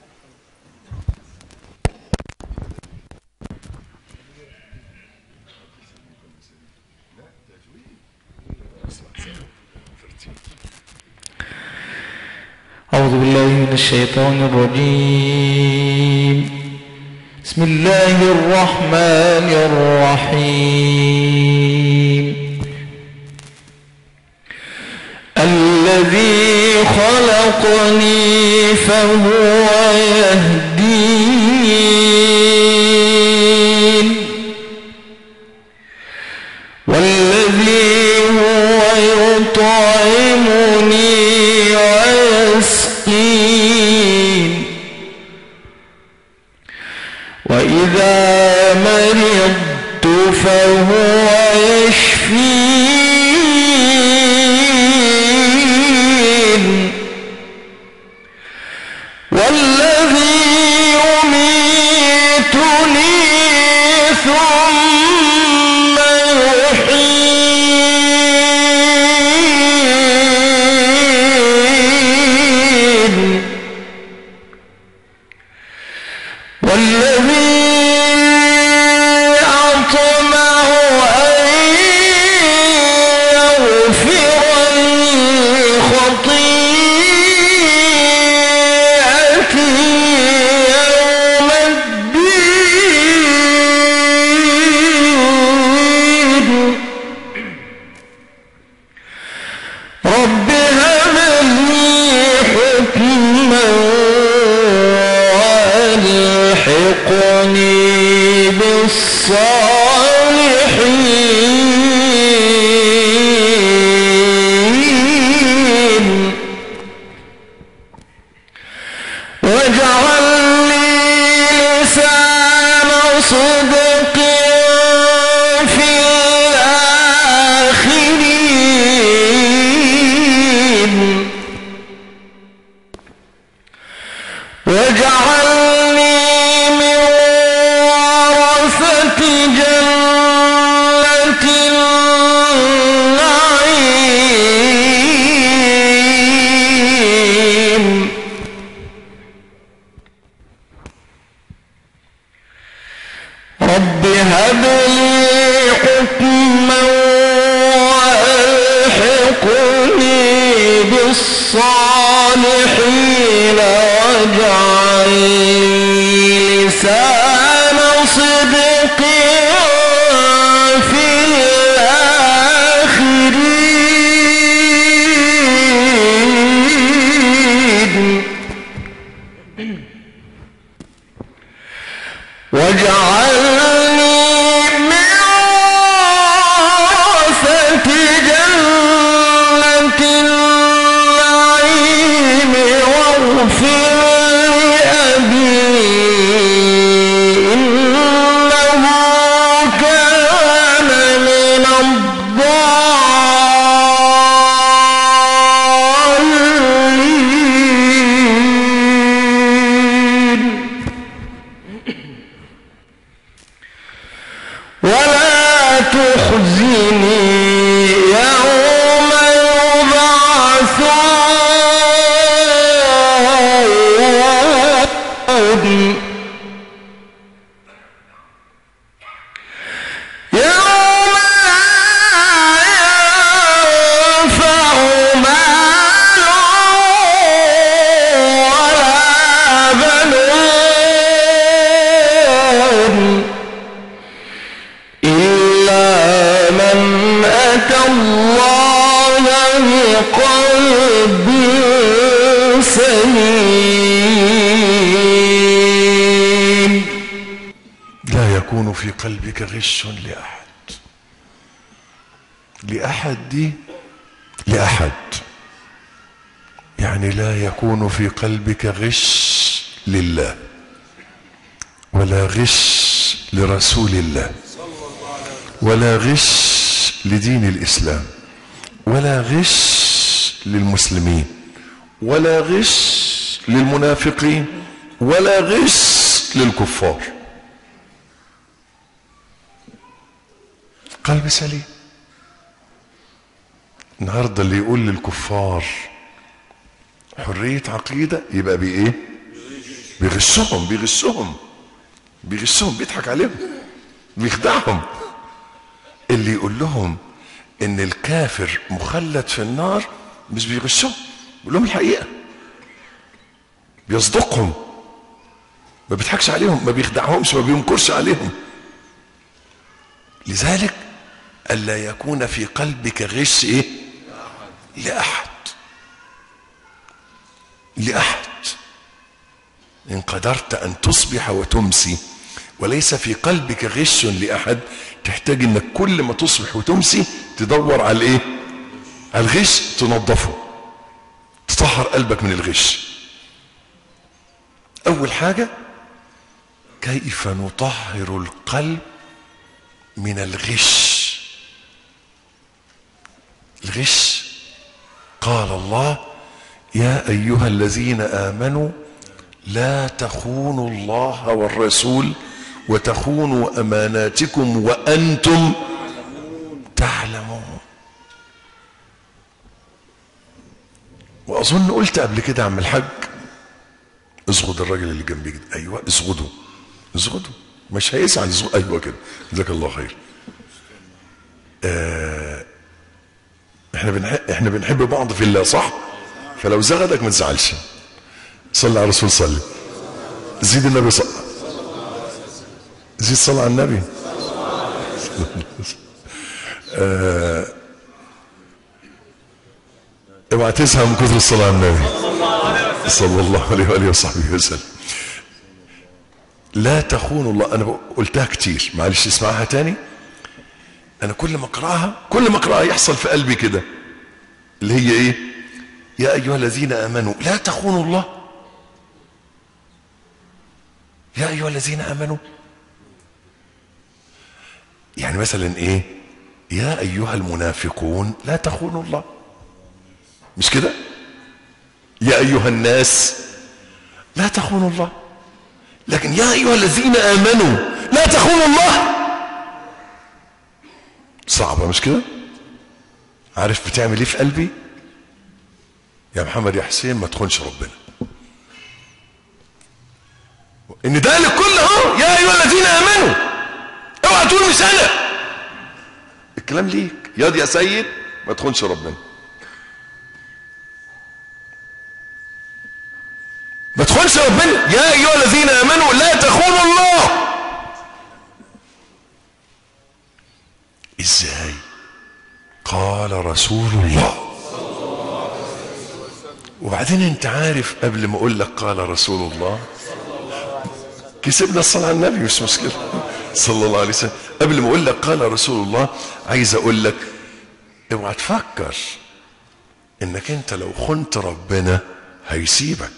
Speaker 2: أعوذ بالله من الشيطان الرجيم. بسم الله الرحمن الرحيم. الذي خلقني فهو يهدين، والذي هو يطعمني ويسقين، وإذا مرضت فهو يشفين، والذي يميتني ثم يحيين، والذي أطمع أن يغفر لي خطيئتي يوم الدين. رب هب لي حكما والحقني بالصالحين، واجعل لي لسان صدق في الآخرين، واجعلني من ورثة جنة النعيم. رب هب لي حكما والحقني بالصالحين، واجعل لي لسان صدق في الآخرين، واجعلني من ورثة جنة النعيم، واغفر لأبي إنه كان من الضالين. ولا تخزني يوم يبعثون، يوم لا ينفع مال
Speaker 1: في قلبك غش لأحد دي لأحد، يعني لا يكون في قلبك غش لله، ولا غش لرسول الله، ولا غش لدين الإسلام، ولا غش للمسلمين، ولا غش للمنافقين، ولا غش للكفار. قلب سليم. النهارده اللي يقول للكفار حرية عقيدة يبقى بإيه؟ بيغشهم، بيضحك عليهم، بيخدعهم. اللي يقول لهم ان الكافر مخلد في النار مش بيغشهم، بيقول لهم الحقيقة، بيصدقهم، ما بيضحكش عليهم، ما بيخدعهمش، ما بيمكرش عليهم. لذلك ألا يكون في قلبك غش ايه؟ لأحد. إن قدرت أن تصبح وتمسي وليس في قلبك غش لأحد، تحتاج إنك كل ما تصبح وتمسي تدور على إيه؟ على الغش، تنظفه، تطهر قلبك من الغش. أول حاجة كيف نطهر القلب من الغش. الغش قال الله يا أيها الذين آمنوا لا تخونوا الله والرسول وتخونوا أماناتكم وأنتم تعلمون. وأظن قلت قبل كده عم الحاج اصغد الراجل اللي جنبي كده، أيوة اصغدوا مش هيسعى، أيوة كده، جزاك الله خير. احنا بنحب بعض في الله، صح؟ فلو زغدك ما تزعلش. صلى على الرسول، صلي، زيد النبي، زيد صلى على النبي. اوعى تزهق من كثر الصلاة على النبي صلى الله عليه وآله وصحبه وسلم. لا تخونوا الله. انا قلتها كتير، معلش اسمعها تاني. انا كل ما اقراها يحصل في قلبي كده، اللي هي ايه؟ يا ايها الذين امنوا لا تخونوا الله. يا ايها الذين امنوا يعني مثلا ايه؟ يا ايها المنافقون لا تخونوا الله، مش كده؟ يا ايها الناس لا تخونوا الله. لكن يا ايها الذين امنوا لا تخونوا الله صعبة، مش كده؟ عارف بتعمل ايه في قلبي؟ يا محمد يا حسين ما تخونش ربنا. ان ده لكل اهو يا ايها الذين امنوا، اوعى تقول مش انا، الكلام ليك ياض يا سيد، ما تخونش ربنا، ما تخونش ربنا. يا ايها الذين امنوا لا تخونوا الله. ازاي؟ قال رسول الله. وبعدين انت عارف قبل ما اقول لك قال رسول الله كسبنا الصلاة على النبي، مش مشكلة، صلى الله عليه وسلم. قبل ما اقول لك قال رسول الله عايز اقول لك اوعى تفكر انك انت لو خنت ربنا هيسيبك.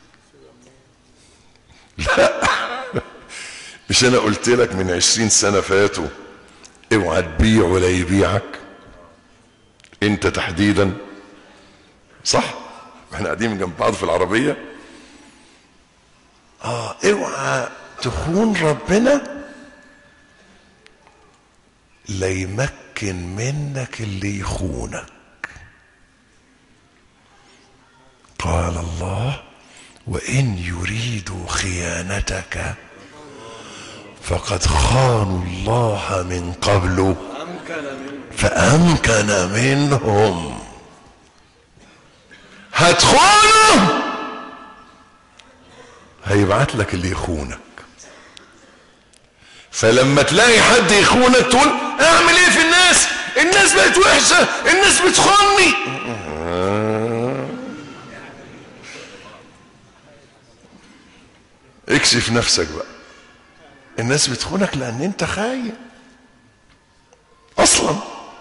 Speaker 1: لا، مش انا قلت لك من 20 سنة فاتوا اوعى تبيع ولا يبيعك؟ انت تحديدا، صح؟ احنا قاعدين جنب بعض في العربية. اوعى تخون ربنا لا يمكن منك اللي يخونك. قال الله وإن يريدوا خيانتك فقد خانوا الله من قبل فأمكن منهم. هتخونه هيبعت لك اللي يخونك. فلما تلاقي حد يخونك تقول اعمل ايه في الناس؟ الناس بقت وحشة، الناس بتخوني. اكشف نفسك بقى. الناس بتخونك لان انت خاين اصلا.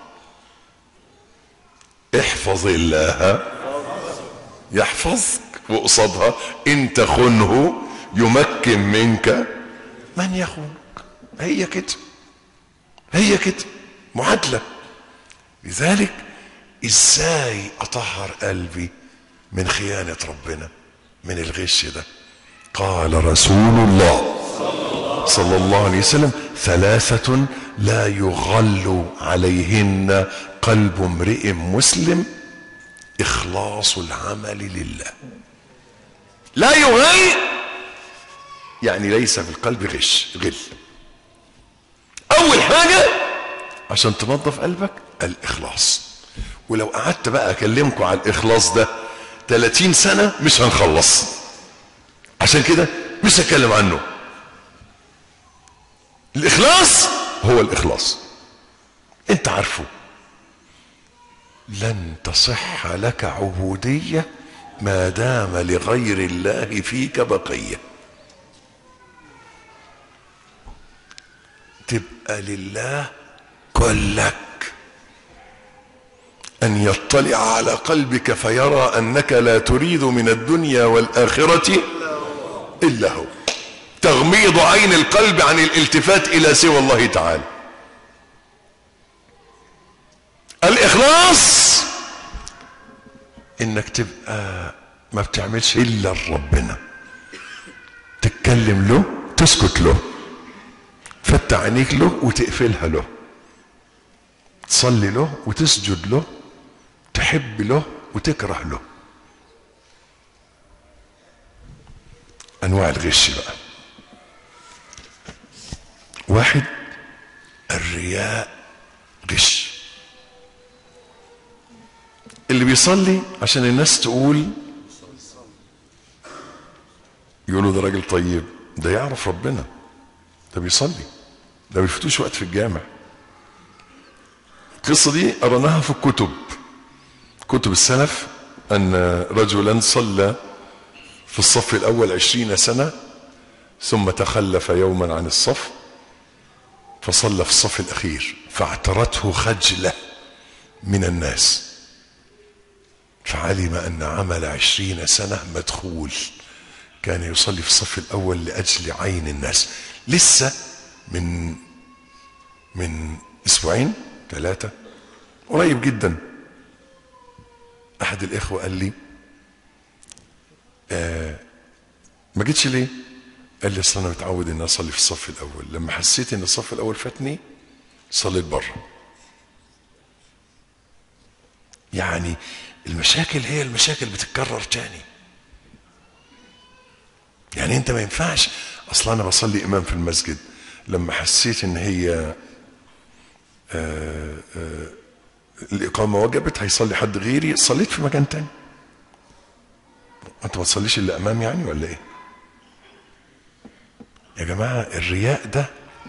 Speaker 1: احفظ الله يحفظك، وقصادها ان تخنه يمكن منك من يخونك. هي كده، هي كده معادلة. لذلك ازاي اطهر قلبي من خيانة ربنا، من الغش ده؟ قال رسول الله صلى الله عليه وسلم: ثلاثة لا يغل عليهن قلب امرئ مسلم: اخلاص العمل لله. لا يغل يعني ليس في القلب غل. اول حاجة عشان تنظف قلبك الاخلاص. ولو قعدت بقى اكلمكم على الاخلاص ده 30 سنة مش هنخلص، عشان كده مش هتكلم عنه. الاخلاص هو الاخلاص، انت عارفه. لن تصح لك عبودية ما دام لغير الله فيك بقية. تبقى لله كلك، ان يطلع على قلبك فيرى انك لا تريد من الدنيا والآخرة الا هو. تغميض عين القلب عن الالتفات الى سوى الله تعالى. الاخلاص انك تبقى ما بتعملش الا لربنا، تتكلم له، تسكت له، فتح عينيك له وتقفلها له، تصلي له وتسجد له، تحب له وتكره له. انواع الغش بقى: واحد، الرياء غش. اللي بيصلي عشان الناس تقول، يقولوا ده راجل طيب، ده يعرف ربنا، ده بيصلي، ده بيفتوش وقت في الجامع. القصة دي قرناها في كتب السلف، ان رجلا صلى في الصف الاول 20 سنة ثم تخلف يوما عن الصف فصلى في الصف الاخير، فاعترته خجلة من الناس، فعلم ان عمل 20 سنة مدخول. كان يصلي في الصف الاول لاجل عين الناس. لسه من اسبوعين 3 قريب جدا احد الاخوة قال لي: ما جيتش ليه؟ قال لي: اصل انا متعود ان اصلي في الصف الاول، لما حسيت ان الصف الاول فاتني صليت بره. يعني المشاكل هي المشاكل بتتكرر تاني. يعني انت ما ينفعش، اصلا انا بصلي امام في المسجد، لما حسيت ان هي الاقامة وجبت هيصلي حد غيري، صليت في مكان تاني. انت ما تصليش الا امام يعني ولا ايه يا جماعة؟ الرياء ده،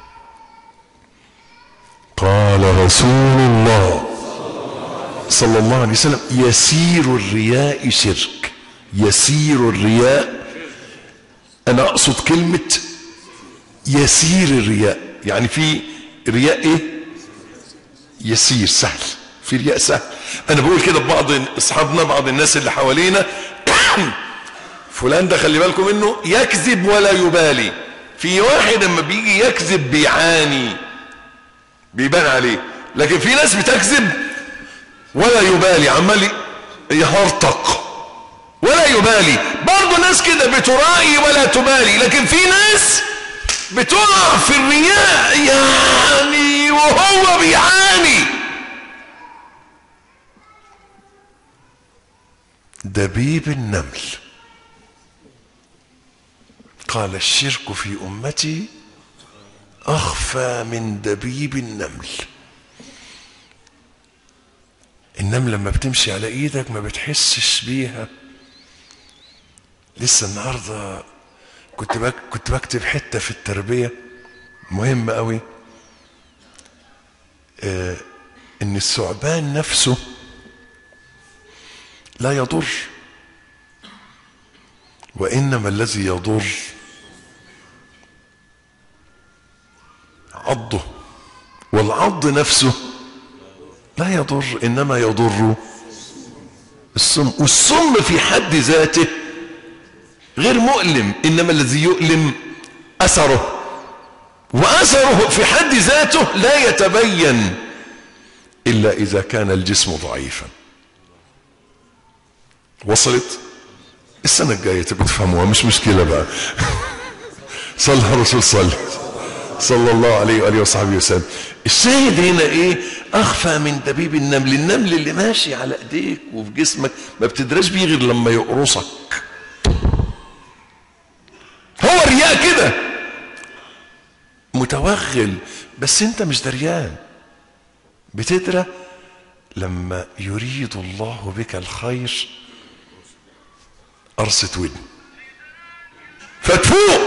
Speaker 1: قال رسول الله صلى الله عليه وسلم: يسير الرياء شرك. يسير الرياء، انا اقصد كلمة يسير الرياء، يعني في رياء ايه؟ يسير، سهل. في رياء سهل. انا بقول كده ببعض اصحابنا، بعض الناس اللي حوالينا: فلان ده خلي بالكم منه يكذب ولا يبالي. في واحد لما بيجي يكذب بيعاني، بيبان عليه. لكن في ناس بتكذب ولا يبالي، عمال يهرطق ولا يبالي. برضه ناس كده بترائي ولا تبالي. لكن في ناس بتقع في الرياء يعني وهو بيعاني. دبيب النمل. قال: الشرك في امتي اخفى من دبيب النمل. النمل لما بتمشي على ايدك ما بتحسش بيها. لسه النهارده كنت بكتب حته في التربيه مهمه قوي، ان الثعبان نفسه لا يضر، وانما الذي يضر عضه، والعض نفسه لا يضر، انما يضر السم، والسم في حد ذاته غير مؤلم، انما الذي يؤلم اثره، واثره في حد ذاته لا يتبين الا اذا كان الجسم ضعيفا. وصلت؟ السنة الجاية تبقى تفهموها، مش مشكلة بقى. صلى على الرسول صلى الله عليه وآله وصحبه وسلم. الشاهد هنا ايه؟ اخفى من دبيب النمل. النمل اللي ماشي على ايديك وفي جسمك ما بتدرش بيه غير لما يقرصك. هو الرياء كده متوغل، بس انت مش دريان. بتدرى لما يريد الله بك الخير قرصة ودن، فتفوق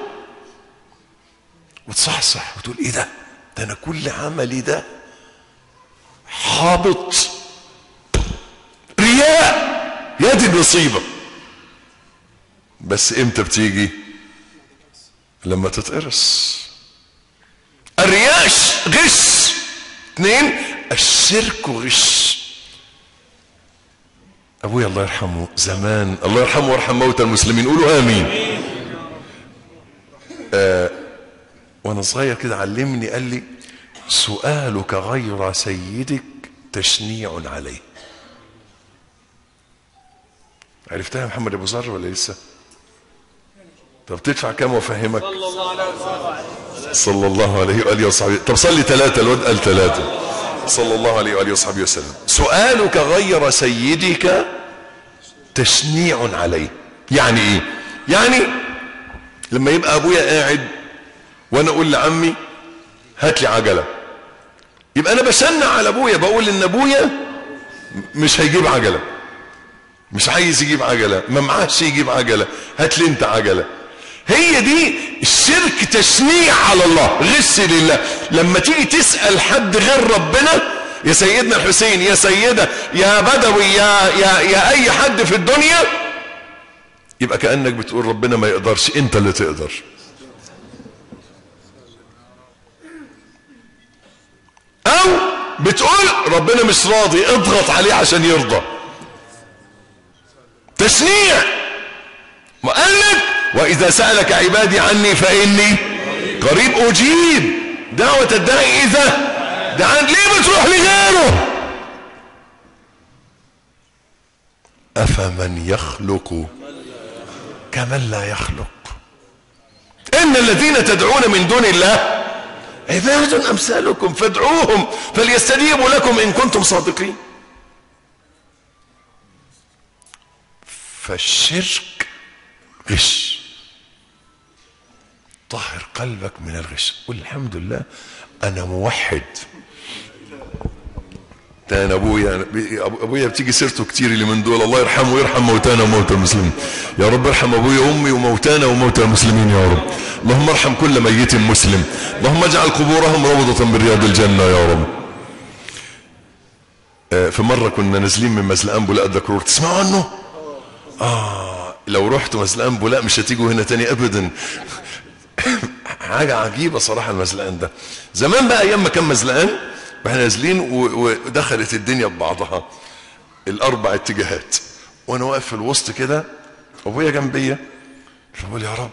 Speaker 1: وتصحصح وتقول ايه ده انا كل عملي ده حابط، رياء، يا دي المصيبة. بس امتى بتيجي؟ لما تتقرص. الرياء غش. 2 الشرك غش. ابويا الله يرحمه زمان، الله يرحمه ويرحم موتى المسلمين، قولوا امين. وانا صغير كده علمني، قال لي سؤالك غير سيدك تشنيع عليه. عرفتها يا محمد ابو ذر ولا لسه؟ طب تدفع كام وافهمك؟ صلى الله عليه واله وصحبه. طب صلي 3، الواد قال 3. صلى الله عليه واله وصحبه وسلم. سؤالك غير سيدك تشنيع عليه. يعني ايه؟ يعني لما يبقى ابويا قاعد وانا اقول لعمي هات لي عجله، يبقى انا بشنع على ابويا، بقول ان ابويا مش هيجيب عجله، مش عايز يجيب عجله، ما معاش يجيب عجله، هات لي انت عجله. هي دي الشرك، تشنيع على الله، غش لله. لما تيجي تسأل حد غير ربنا، يا سيدنا الحسين، يا سيدة، يا بدوي، يا اي حد في الدنيا، يبقى كأنك بتقول ربنا ما يقدرش، انت اللي تقدر. او بتقول ربنا مش راضي، اضغط عليه عشان يرضى. تشنيع. وقال لك واذا سألك عبادي عني فاني قريب اجيب دعوة الداعي اذا دعان. ليه بتروح لغيره؟ افمن يخلق كمن لا يخلق. ان الذين تدعون من دون الله عباد امثالكم فادعوهم فليستجيبوا لكم ان كنتم صادقين. فالشرك غش. طهر قلبك من الغش. قل الحمد لله انا موحد. ده انا ابويا بتيجي سيرته كتير اللي من دول، الله يرحمه ويرحم موتانا وموتى المسلمين. يا رب ارحم ابويا وامي وموتانا وموتى المسلمين يا رب. اللهم ارحم كل ميت مسلم، اللهم اجعل قبورهم روضة من رياض الجنة يا رب. في مرة كنا نازلين من مزلقان بولاق الدكرور، تسمعوا عنه؟ لو رحتوا مزلقان بولاق مش هتيجوا هنا تاني ابدا. حاجة عجيبة صراحة المزلقان ده. زمان بقى ايام ما كان مزلقان واحنا نازلين ودخلت الدنيا ببعضها، الاربع اتجاهات، وانا واقف في الوسط كده وابويا جنبيا، فبقول يا رب.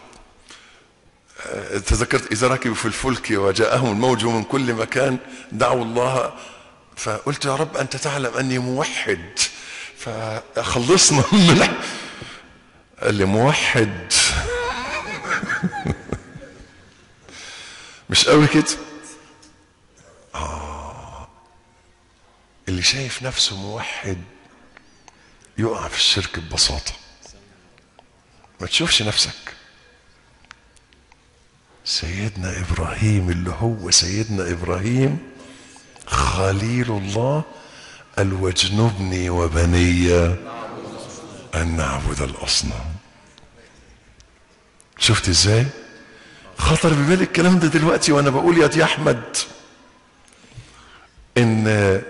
Speaker 1: تذكرت اذا ركبوا في الفلك وجاءهم الموج من كل مكان دعوا الله، فقلت يا رب انت تعلم اني موحد فخلصنا من. قال لي موحد مش قوي كده. اللي شايف نفسه موحد يقع في الشرك ببساطة. ما تشوفش نفسك. سيدنا إبراهيم اللي هو سيدنا إبراهيم خليل الله قال واجنبني وبني أن نعبد الأصنام. شفت ازاي؟ خطر ببالي الكلام ده دلوقتي وانا بقول يا دي احمد ان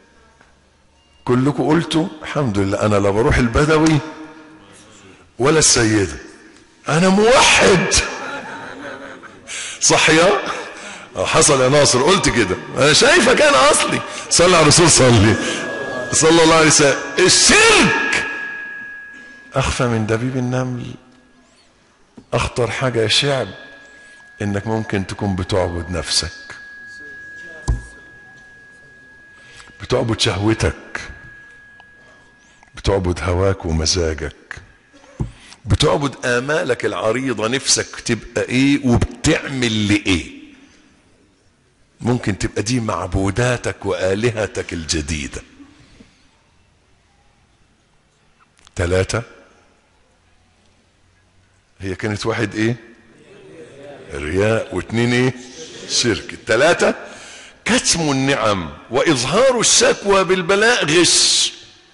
Speaker 1: كلكم قلتوا الحمد لله انا لا بروح البدوي ولا السيدة، انا موحد. صح يا حصل يا ناصر، قلت كده، انا شايفك انا اصلي. صلى على الرسول، صلى الله عليه وسلم. الشرك اخفى من دبيب النمل. اخطر حاجة يا شعب انك ممكن تكون بتعبد نفسك، بتعبد شهوتك، بتعبد هواك ومزاجك، بتعبد آمالك العريضة، نفسك تبقى ايه وبتعمل لإيه. ممكن تبقى دي معبوداتك وآلهتك الجديدة. 3 هي كانت 1 ايه؟ الرياء، و2 ايه؟ شرك. 3 كتم النعم وإظهار الشكوى بالبلاء غش.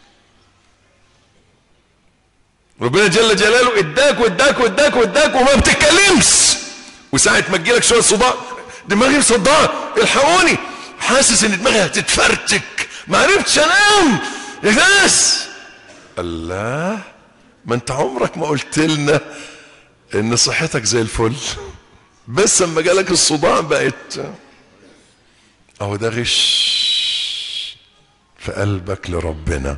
Speaker 1: ربنا جل جلاله اداك واداك واداك واداك وما بتتكلمش، وساعة ما تجيلك شوية صداع، دماغي مصدعة الحقوني، حاسس ان دماغي هتتفرتك، ما عرفتش انام يا ناس. الله، ما انت عمرك ما قلت لنا ان صحتك زي الفل، بس اما جالك الصداع بقت اهو. ده غش في قلبك لربنا.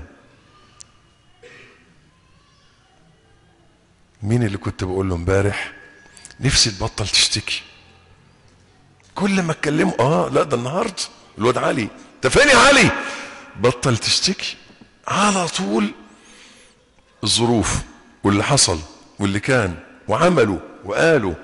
Speaker 1: مين اللي كنت بقول له امبارح نفسي تبطل تشتكي؟ كل ما اتكلمه لا ده النهارده الواد علي، انت فين يا علي؟ بطل تشتكي على طول. الظروف واللي حصل واللي كان وعملوا وقالوا.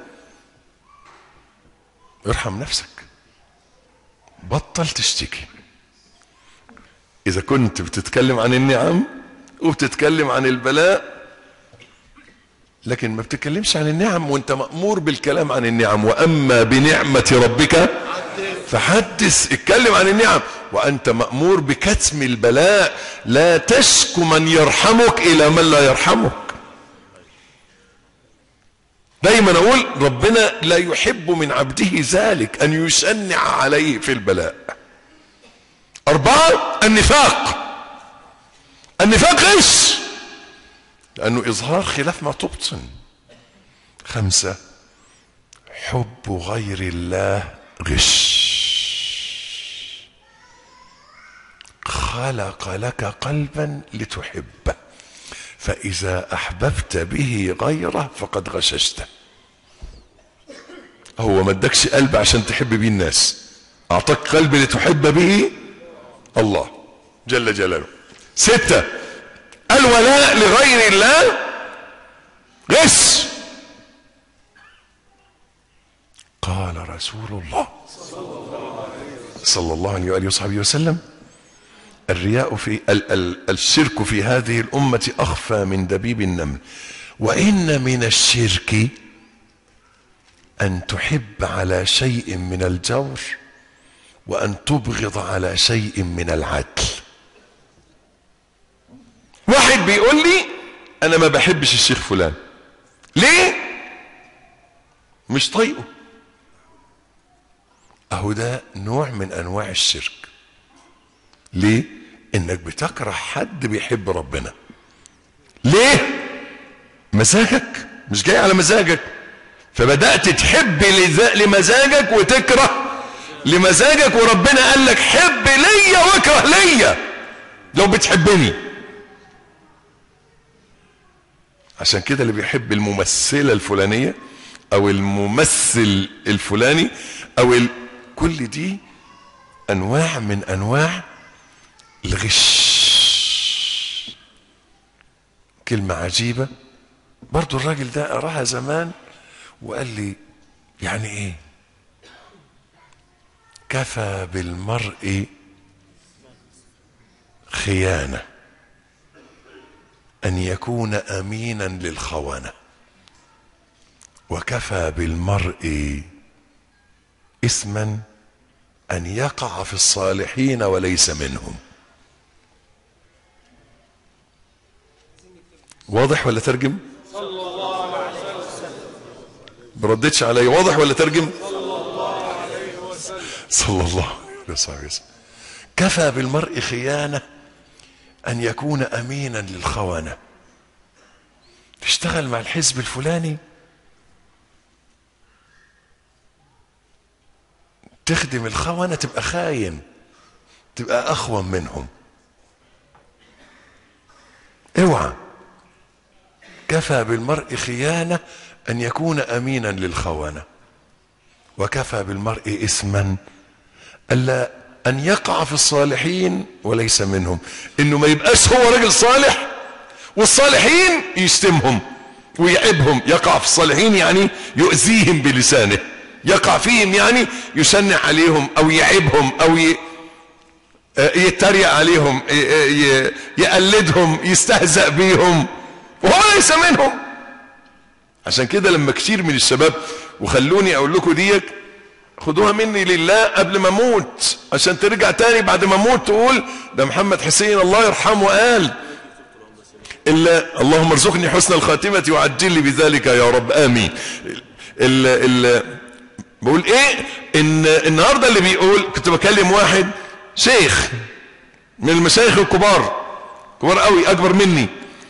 Speaker 1: ارحم نفسك، بطل تشتكي. اذا كنت بتتكلم عن النعم وبتتكلم عن البلاء، لكن ما بتتكلمش عن النعم وانت مأمور بالكلام عن النعم. واما بنعمة ربك فحدث، اتكلم عن النعم. وانت مأمور بكتم البلاء، لا تشكو من يرحمك الى من لا يرحمك. دايما اقول ربنا لا يحب من عبده ذلك، ان يشنع عليه في البلاء. 4 النفاق. النفاق غش، لأنه إظهار خلاف ما تبطن. 5 حب غير الله غش. خلق لك قلبا لتحبه، فإذا أحببت به غيره فقد غششته. هو ما ادكش قلب عشان تحب بيه الناس، أعطاك قلب لتحب به الله جل جلاله. 6 الولاء لغير الله غش. قال رسول الله صلى الله عليه وآله وصحبه وسلم: الرياء في الشرك في هذه الأمة أخفى من دبيب النمل، وإن من الشرك أن تحب على شيء من الجور وأن تبغض على شيء من العدل. واحد بيقول لي أنا ما بحبش الشيخ فلان، ليه؟ مش طايقه. أهو ده نوع من أنواع الشرك. ليه؟ إنك بتكره حد بيحب ربنا. ليه؟ مزاجك مش جاي على مزاجك، فبدأت تحب لمزاجك وتكره لمزاجك، وربنا قال لك حب ليا واكره ليا لو بتحبني. عشان كده اللي بيحب الممثلة الفلانية او الممثل الفلاني او كل دي انواع من انواع الغش. كلمة عجيبة برضو الراجل ده قراها زمان وقال لي يعني ايه؟ كفى بالمرء خيانة ان يكون امينا للخونة، وكفى بالمرء اثما ان يقع في الصالحين وليس منهم. واضح ولا ترجم؟ صلى الله عليه وسلم. بردتش علي، واضح ولا ترجم؟ صلى الله عليه وسلم. صلى الله عليه وسلم. كفى بالمرء خيانة ان يكون امينا للخونة. تشتغل مع الحزب الفلاني، تخدم الخونة تبقى خاين، تبقى اخون منهم. اوعى. كفى بالمرء خيانة ان يكون امينا للخونة، وكفى بالمرء اثما الا ان يقع في الصالحين وليس منهم، انه ما يبقاش هو راجل صالح والصالحين يشتمهم ويعيبهم. يقع في الصالحين يعني يؤذيهم بلسانه، يقع فيهم يعني يشنع عليهم او يعيبهم او يتريق عليهم، يقلدهم، يستهزأ بيهم وهو ليس منهم. عشان كده لما كتير من الشباب، وخلوني اقول لكم ديك خدوها مني لله قبل ما اموت، عشان ترجع تاني بعد ما اموت تقول ده محمد حسين الله يرحمه قال اللهم ارزقني حسن الخاتمة وعجل لي بذلك يا رب امين. بقول ايه؟ ان النهارده اللي بيقول، كنت بكلم واحد شيخ من المشايخ الكبار، كبار قوي اكبر مني،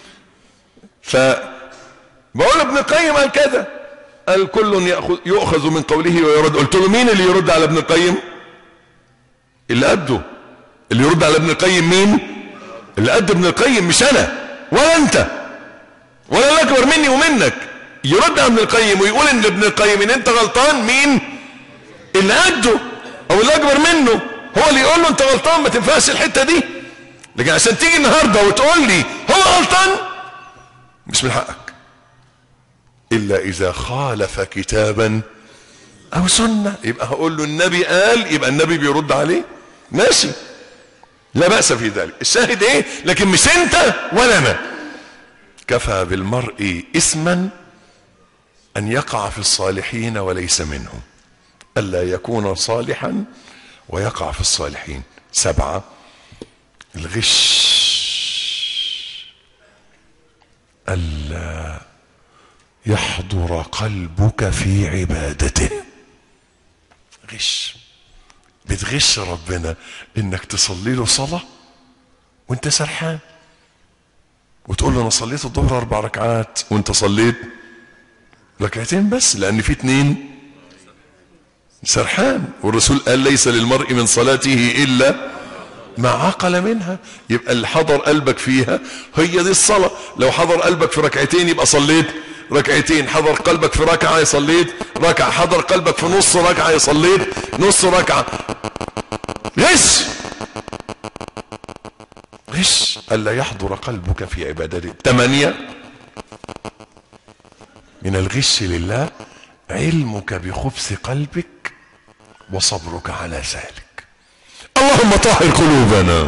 Speaker 1: فبقول ابن القيم قال كذا، قال كل يؤخذ من قوله ويرد. قلت له مين اللي يرد على ابن القيم؟ اللي قده. اللي يرد على ابن القيم مين؟ اللي قد ابن القيم، مش انا ولا انت ولا الاكبر مني ومنك. يرد على ابن القيم ويقول ان ابن القيم ان انت غلطان مين؟ اللي قده او اللي اكبر منه هو اللي يقول له انت غلطان، ما تنفعش الحته دي. لكن عشان تيجي النهارده وتقول لي هو غلطان، مش من حقك الا اذا خالف كتابا او سنه. يبقى هقول له النبي قال، يبقى النبي بيرد عليه، ماشي، لا بأس في ذلك. الشاهد ايه؟ لكن مش انت ولا انا. كفى بالمرء اثما ان يقع في الصالحين وليس منهم، الا يكون صالحا ويقع في الصالحين. 7 الغش، الا يحضر قلبك في عبادته. غش، بتغش ربنا انك تصلي له صلاة وانت سرحان، وتقول له انا صليت الظهر 4 ركعات وانت صليت 2 ركعتين بس، لان في 2 سرحان. والرسول قال ليس للمرء من صلاته الا ما عقل منها. يبقى اللي حضر قلبك فيها هي دي الصلاة. لو حضر قلبك في 2 ركعتين يبقى صليت 2 ركعتين، حضر قلبك في 1 ركعة صليت 1 ركعة، حضر قلبك في نص ركعة صليت نص ركعة. غش، غش ألا يحضر قلبك في عبادته. 8 من الغش لله علمك بخبث قلبك وصبرك على ذلك. اللهم طهر قلوبنا،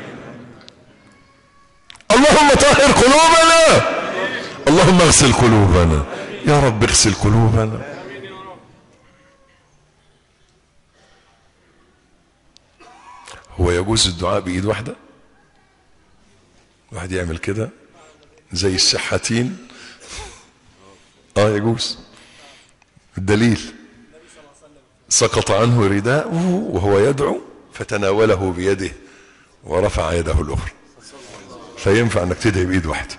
Speaker 1: اللهم طهر قلوبنا، اللهم اغسل قلوبنا يا رب، اغسل قلوبنا. هو يجوز الدعاء بإيد واحدة؟ واحد يعمل كده زي الشحاتين؟ يجوز. الدليل سقط عنه رداءه وهو يدعو فتناوله بيده ورفع يده الأخرى، فينفع انك تدعي بإيد واحدة.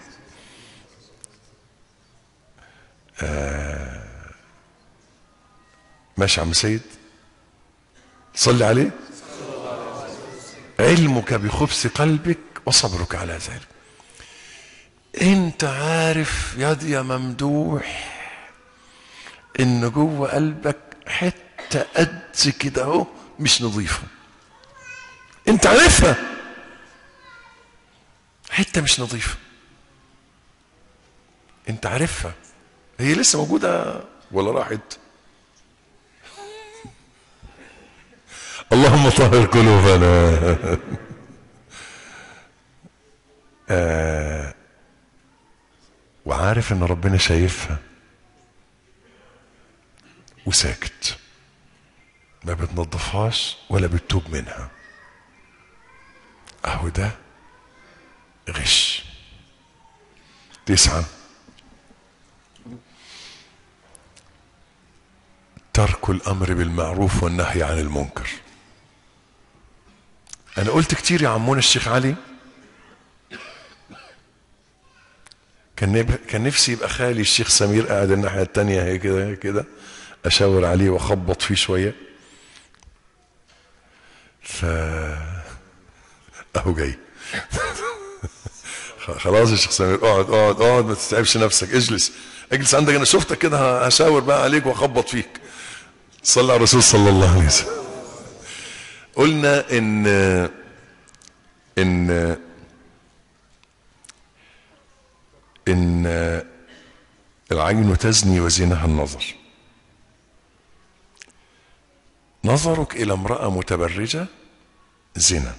Speaker 1: ماشي عم سيد، صلي عليه. علمك بخبث قلبك وصبرك على ذلك. انت عارف يا ممدوح ان جوه قلبك حته قد كده اهو مش نظيفه، انت عارفها، حته مش نظيفه، انت عارفها. هي لسه موجوده ولا راحت؟ اللهم طهر قلوبنا. وعارف ان ربنا شايفها وساكت، ما بتنظفهاش ولا بتتوب منها. اهو ده غش. 9 ترك الامر بالمعروف والنهي عن المنكر. انا قلت كتير يا عمونا الشيخ علي، كان نفسي يبقى خالي الشيخ سمير قاعد الناحية التانية هي كده كده، اشاور عليه واخبط فيه شوية اهو جاي. خلاص يا شيخ سمير، اقعد ما تتعبش نفسك، اجلس عندك، انا شفتك كده هشاور بقى عليك واخبط فيك. صلى على الرسول صلى الله عليه وسلم. قلنا ان العين تزني وزينها النظر. نظرك الى امرأة متبرجة زنا،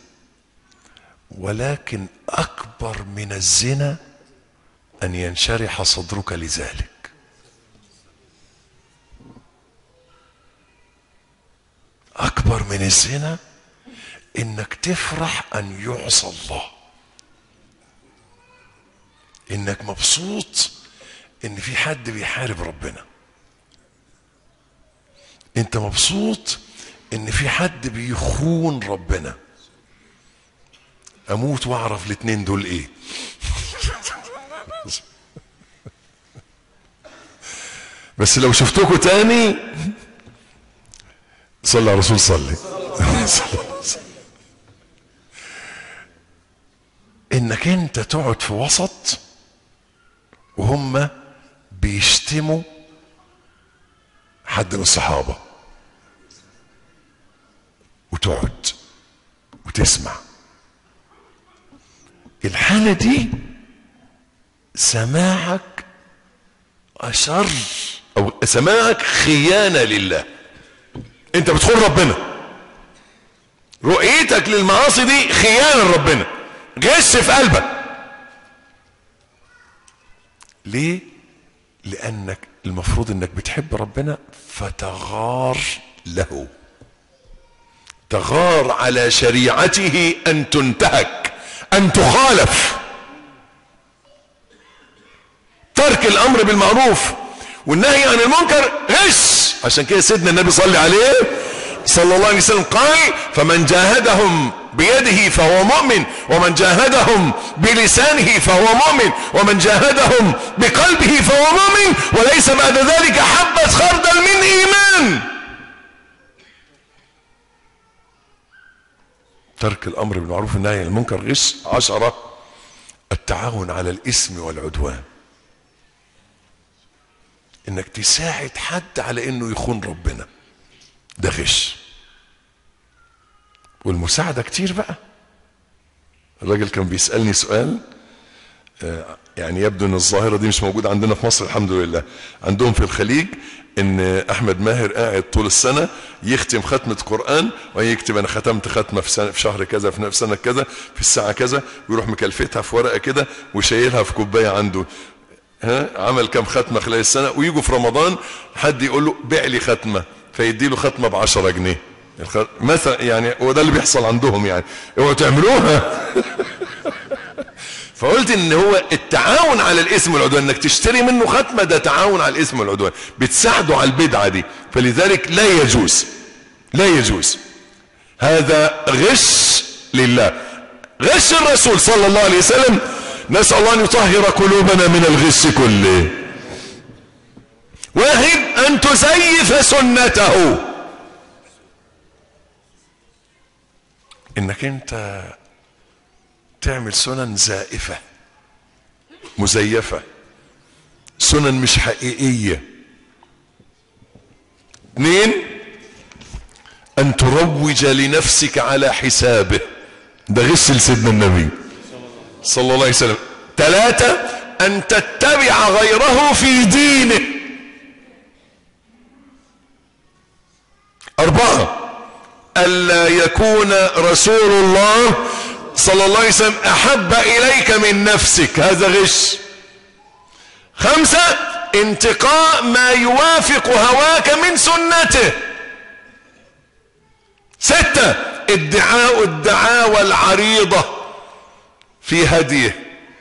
Speaker 1: ولكن اكبر من الزنا ان ينشرح صدرك لذلك. اكبر من الزنا انك تفرح ان يعصى الله، انك مبسوط ان في حد بيحارب ربنا، انت مبسوط ان في حد بيخون ربنا. اموت واعرف الاتنين دول ايه. بس لو شفتكوا تاني صلى على الرسول، صلي. انك انت تقعد في وسط وهم بيشتموا حد من الصحابة، وتقعد وتسمع. الحالة دي سماعك أشر، أو سماعك خيانة لله. أنت بتخون ربنا، رؤيتك للمعاصي دي خيانة لربنا، غش في قلبك. ليه؟ لأنك المفروض أنك بتحب ربنا فتغار له، تغار على شريعته أن تنتهك، أن تخالف. ترك الأمر بالمعروف والنهي عن المنكر غش. عشان كده سيدنا النبي صلى عليه صلى الله عليه وسلم قال: فمن جاهدهم بيده فهو مؤمن، ومن جاهدهم بلسانه فهو مؤمن، ومن جاهدهم بقلبه فهو مؤمن، وليس بعد ذلك حبة خردل من إيمان. ترك الأمر بالمعروف والنهي عن المنكر غش. 10 التعاون على الإثم والعدوان، انك تساعد حد على انه يخون ربنا، ده غش. والمساعدة كتير بقى. الراجل كان بيسألني سؤال، يعني يبدو ان الظاهرة دي مش موجودة عندنا في مصر الحمد لله. عندهم في الخليج ان احمد ماهر قاعد طول السنة يختم ختمة قرآن، ويكتب انا ختمت ختمة في شهر كذا، في سنة كذا، في الساعة كذا، ويروح مكلفتها في ورقة كده وشايلها في كوباية عنده. عمل كم ختمة خلال السنة، ويجوا في رمضان حد يقول له بيع لي ختمة، فيدي له ختمة ب10 جنيه مثلا. يعني وده اللي بيحصل عندهم، يعني اوعوا تعملوها. فقلت ان هو التعاون على الاسم والعدوان، انك تشتري منه ختمة، ده تعاون على الاسم والعدوان، بتساعده على البدعة دي. فلذلك لا يجوز، لا يجوز. هذا غش لله، غش الرسول صلى الله عليه وسلم. نسأل الله أن يطهر قلوبنا من الغش كله. واحد، أن تزيف سنته، إنك أنت تعمل سنن زائفة مزيفة، سنن مش حقيقية. 2، أن تروج لنفسك على حسابه، ده غش لسيدنا النبي صلى الله عليه وسلم. 3، أن تتبع غيره في دينه. 4، ألا يكون رسول الله صلى الله عليه وسلم أحب إليك من نفسك، هذا غش. 5، انتقاء ما يوافق هواك من سنته. 6، ادعاء الدعاوى العريضة في هديه.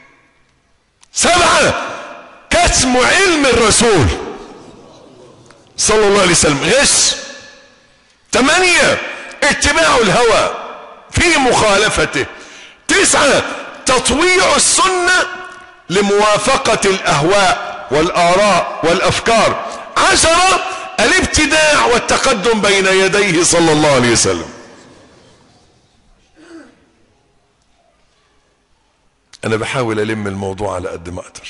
Speaker 1: 7، كتم علم الرسول صلى الله عليه وسلم، غش. 8، اتباع الهوى في مخالفته. 9، تطويع السنة لموافقة الأهواء والآراء والأفكار. 10، الابتداع والتقدم بين يديه صلى الله عليه وسلم. انا بحاول الم الموضوع على قد ما اقدر.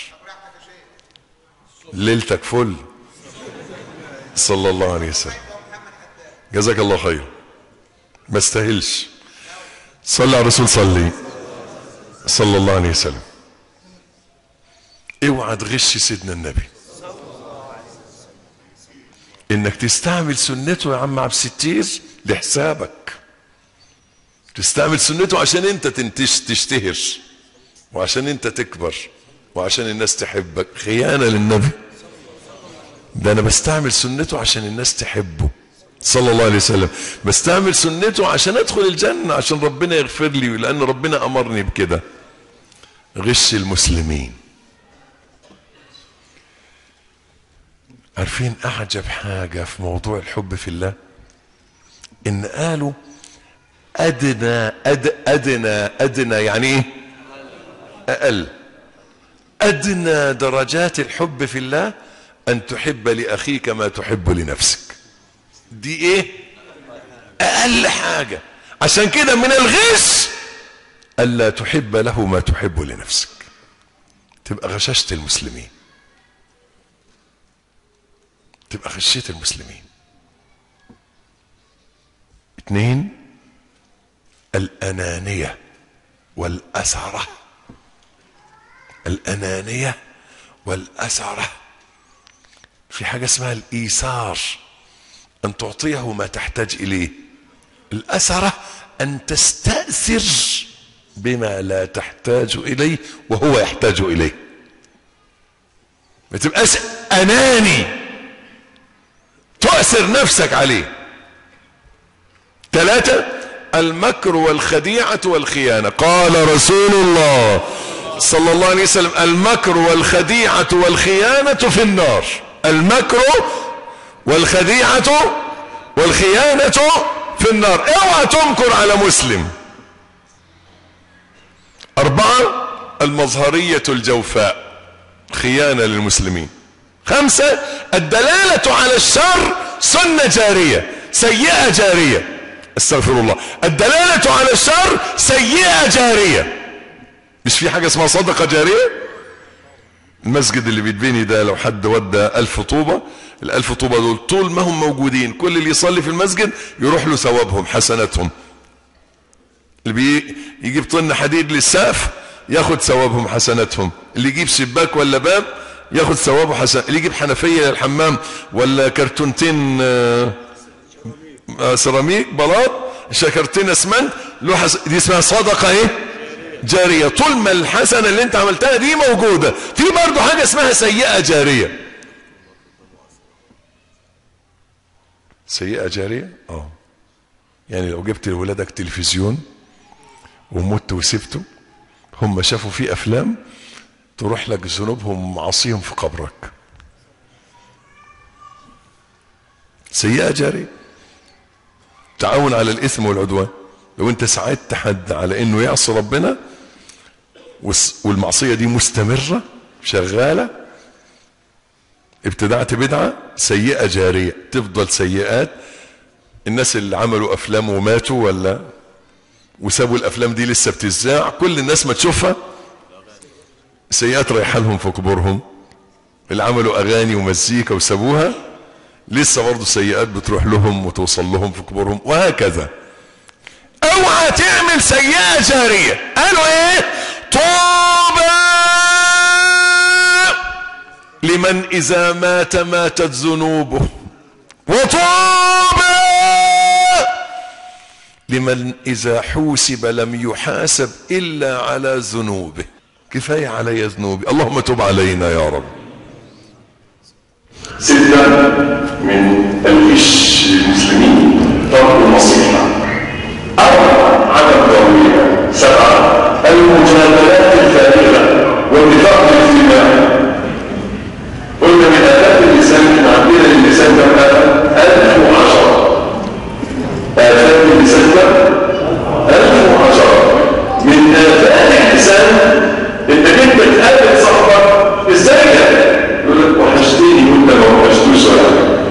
Speaker 1: ليلتك فل. صلى الله عليه وسلم. جزاك الله خير. ما استاهلش. صلى على الرسول. صلى الله عليه وسلم. اوعى تغش سيدنا النبي. انك تستعمل سنته يا عم عبد الستير لحسابك. تستعمل سنته عشان انت تشتهر، وعشان انت تكبر، وعشان الناس تحبك. خيانة للنبي. ده انا بستعمل سنته عشان الناس تحبه صلى الله عليه وسلم. بستعمل سنته عشان ادخل الجنة، عشان ربنا يغفر لي، لان ربنا امرني بكده. غش المسلمين. عارفين اعجب حاجة في موضوع الحب في الله؟ ان قالوا ادنى يعني ايه؟ اقل. ادنى درجات الحب في الله ان تحب لاخيك ما تحب لنفسك. دي ايه؟ اقل حاجة. عشان كده من الغش الا تحب له ما تحب لنفسك. تبقى غششت المسلمين، تبقى غشيت المسلمين. 2 الانانية والأسرة. الانانية والأسرة. في حاجة اسمها الإيثار، أن تعطيه ما تحتاج إليه. الأسرة أن تستأثر بما لا تحتاج إليه وهو يحتاج إليه. ما تبقاش أناني تؤثر نفسك عليه. 3 المكر والخديعة والخيانة. قال رسول الله صلى الله عليه وسلم: المكر والخديعة والخيانة في النار. المكر والخديعة والخيانة في النار. اوعى تمكر على مسلم. 4 المظهرية الجوفاء، خيانة للمسلمين. 5 الدلالة على الشر سنة جارية، سيئة جارية. استغفر الله. الدلالة على الشر سيئة جارية. مش في حاجة اسمها صدقة جارية؟ المسجد اللي بيتبني ده لو حد ودى 1000 طوبة، ال1000 طوبة دول طول ما هم موجودين كل اللي يصلي في المسجد يروح له ثوابهم حسناتهم. اللي يجيب طن حديد للسقف ياخد ثوابهم حسناتهم. اللي يجيب شباك ولا باب ياخد ثوابه حسن. اللي يجيب حنفية للحمام ولا كرتونتين سيراميك بلاط، شكرتين اسمنت له دي اسمها صدقة ايه؟ جارية. طول ما الحسنة اللي انت عملتها دي موجودة. في برضو حاجة اسمها سيئة جارية. سيئة جارية يعني لو جبت لولادك تلفزيون ومت وسبته، هم شافوا فيه افلام، تروح لك ذنوبهم ومعاصيهم في قبرك. سيئة جارية. تعاون على الاثم والعدوان. لو انت ساعدت حد على انه يعصي ربنا والمعصية دي مستمرة شغالة، ابتدعت بدعة، سيئة جارية تفضل سيئات. الناس اللي عملوا افلام وماتوا ولا وسابوا الافلام دي لسه بتذاع، كل الناس ما تشوفها سيئات رايحة لهم في قبورهم. اللي عملوا اغاني ومزيكا وسابوها لسه برضه سيئات بتروح لهم وتوصل لهم في قبورهم، وهكذا. اوعى تعمل سيئة جارية. قالوا ايه؟ طوبى لمن اذا مات ماتت ذنوبه، وطوبى لمن اذا حوسب لم يحاسب الا على ذنوبه. كفاية علي ذنوبي، اللهم تب علينا يا رب.
Speaker 3: 6 من الغش للمسلمين ترك النصيحة أو عدم ترويها. 7 المجادلات الفارغة والنفاق الاجتماعي. قلنا من آفات اللسان، من عندنا اللسان ده 1010 آفات اللسان ده 1010. من آفات اللسان انك انت تقابل صاحبك ازيك يقول لك وحشتني وانت ما وحشتوش ولا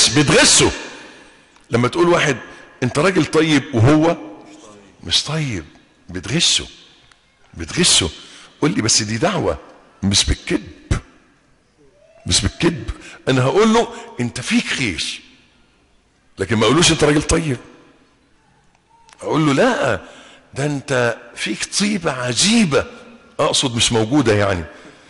Speaker 1: بتغشه. لما تقول واحد انت راجل طيب وهو مش طيب، بتغشه. قول لي بس دي دعوة مش بالكذب، انا هقول له انت فيك خير، لكن ما اقولوش انت راجل طيب. اقول له لا ده انت فيك طيبة عجيبة، اقصد مش موجودة يعني.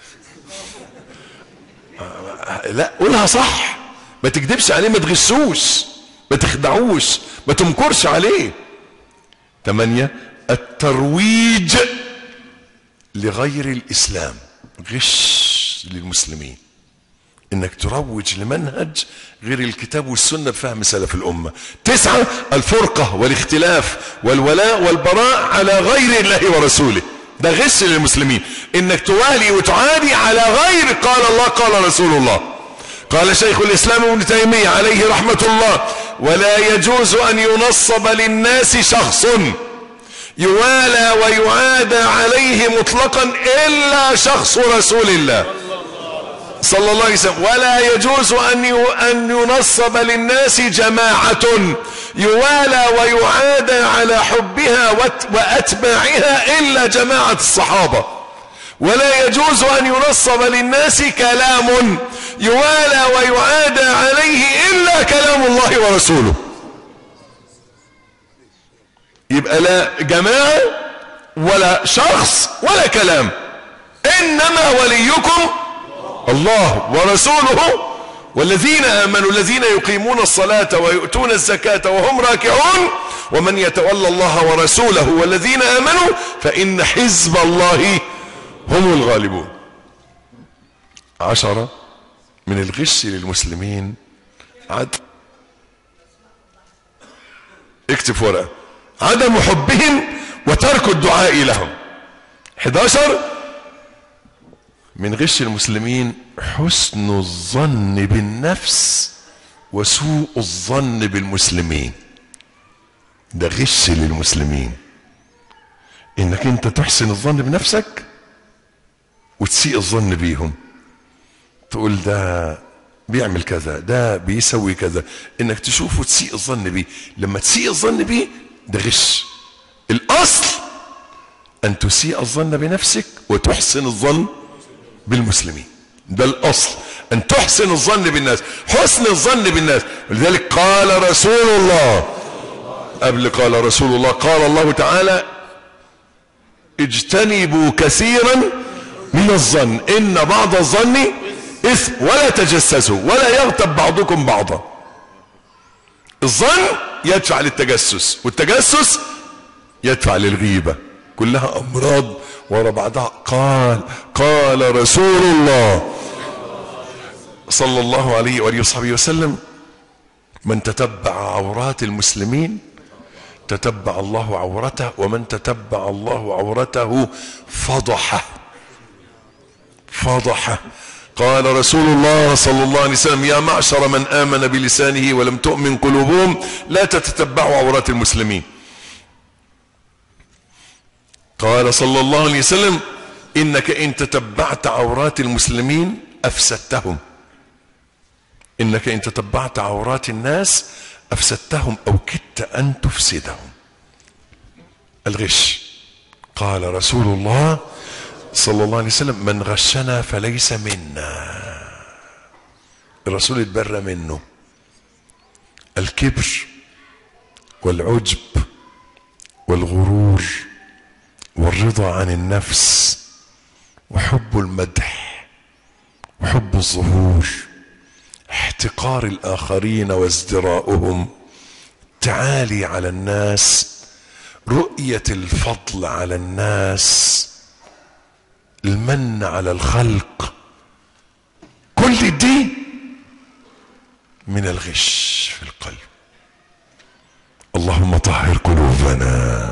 Speaker 1: لا قولها صح، ما تكذبش عليه، ما تغشوش، ما تخدعوش، ما تمكرش عليه. 8 الترويج لغير الاسلام، غش للمسلمين، انك تروج لمنهج غير الكتاب والسنة بفهم سلف الامة. 9 الفرقة والاختلاف والولاء والبراء على غير الله ورسوله، ده غش للمسلمين، انك توالي وتعادي على غير قال الله قال رسول الله. قال شيخ الاسلام ابن تيمية عليه رحمة الله: ولا يجوز ان ينصب للناس شخص يوالى ويعادى عليه مطلقا الا شخص رسول الله صلى الله عليه وسلم. ولا يجوز ان ينصب للناس جماعة يوالى ويعادى على حبها واتباعها الا جماعة الصحابة. ولا يجوز ان ينصب للناس كلام يوالى ويعادى عليه الا كلام الله ورسوله. يبقى لا جماعة ولا شخص ولا كلام، انما وليكم الله ورسوله والذين آمنوا الذين يقيمون الصلاة ويؤتون الزكاة وهم راكعون ومن يتولى الله ورسوله والذين آمنوا فإن حزب الله هم الغالبون. 10 من الغش للمسلمين اكتب ورقة: عدم حبهم وترك الدعاء لهم. 11 من غش المسلمين حسن الظن بالنفس وسوء الظن بالمسلمين، ده غش للمسلمين، انك انت تحسن الظن بنفسك وتسيء الظن بيهم، تقول ده بيعمل كذا، ده بيسوي كذا، انك تشوفه تسيء الظن بيه. لما تسيء الظن بيه ده غش. الاصل ان تسيء الظن بنفسك وتحسن الظن بالمسلمين، ده الاصل، ان تحسن الظن بالناس، حسن الظن بالناس. ولذلك قال رسول الله، قبل قال رسول الله قال الله تعالى: اجتنبوا كثيرا من الظن ان بعض الظن اثم ولا تجسسوا ولا يغتب بعضكم بعضا. الظن يدفع للتجسس والتجسس يدفع للغيبة، كلها امراض ورا بعضها. قال رسول الله صلى الله عليه وآله وصحبه وسلم: من تتبع عورات المسلمين تتبع الله عورته، ومن تتبع الله عورته فضحه. قال رسول الله صلى الله عليه وسلم: يا معشر من آمن بلسانه ولم تؤمن قلوبهم لا تتتبعوا عورات المسلمين. قال صلى الله عليه وسلم: إنك إن تتبعت عورات المسلمين أفسدتهم، إنك إن تتبعت عورات الناس أفسدتهم أو كدت أن تفسدهم. الغش. قال رسول الله صلى الله عليه وسلم: من غشنا فليس منا. الرسول اتبرى منه. الكبر والعجب والغرور والرضا عن النفس وحب المدح وحب الظهور، احتقار الآخرين وازدراؤهم، تعالي على الناس، رؤية الفضل على الناس، المن على الخلق، كل دي من الغش في القلب. اللهم طهر قلوبنا.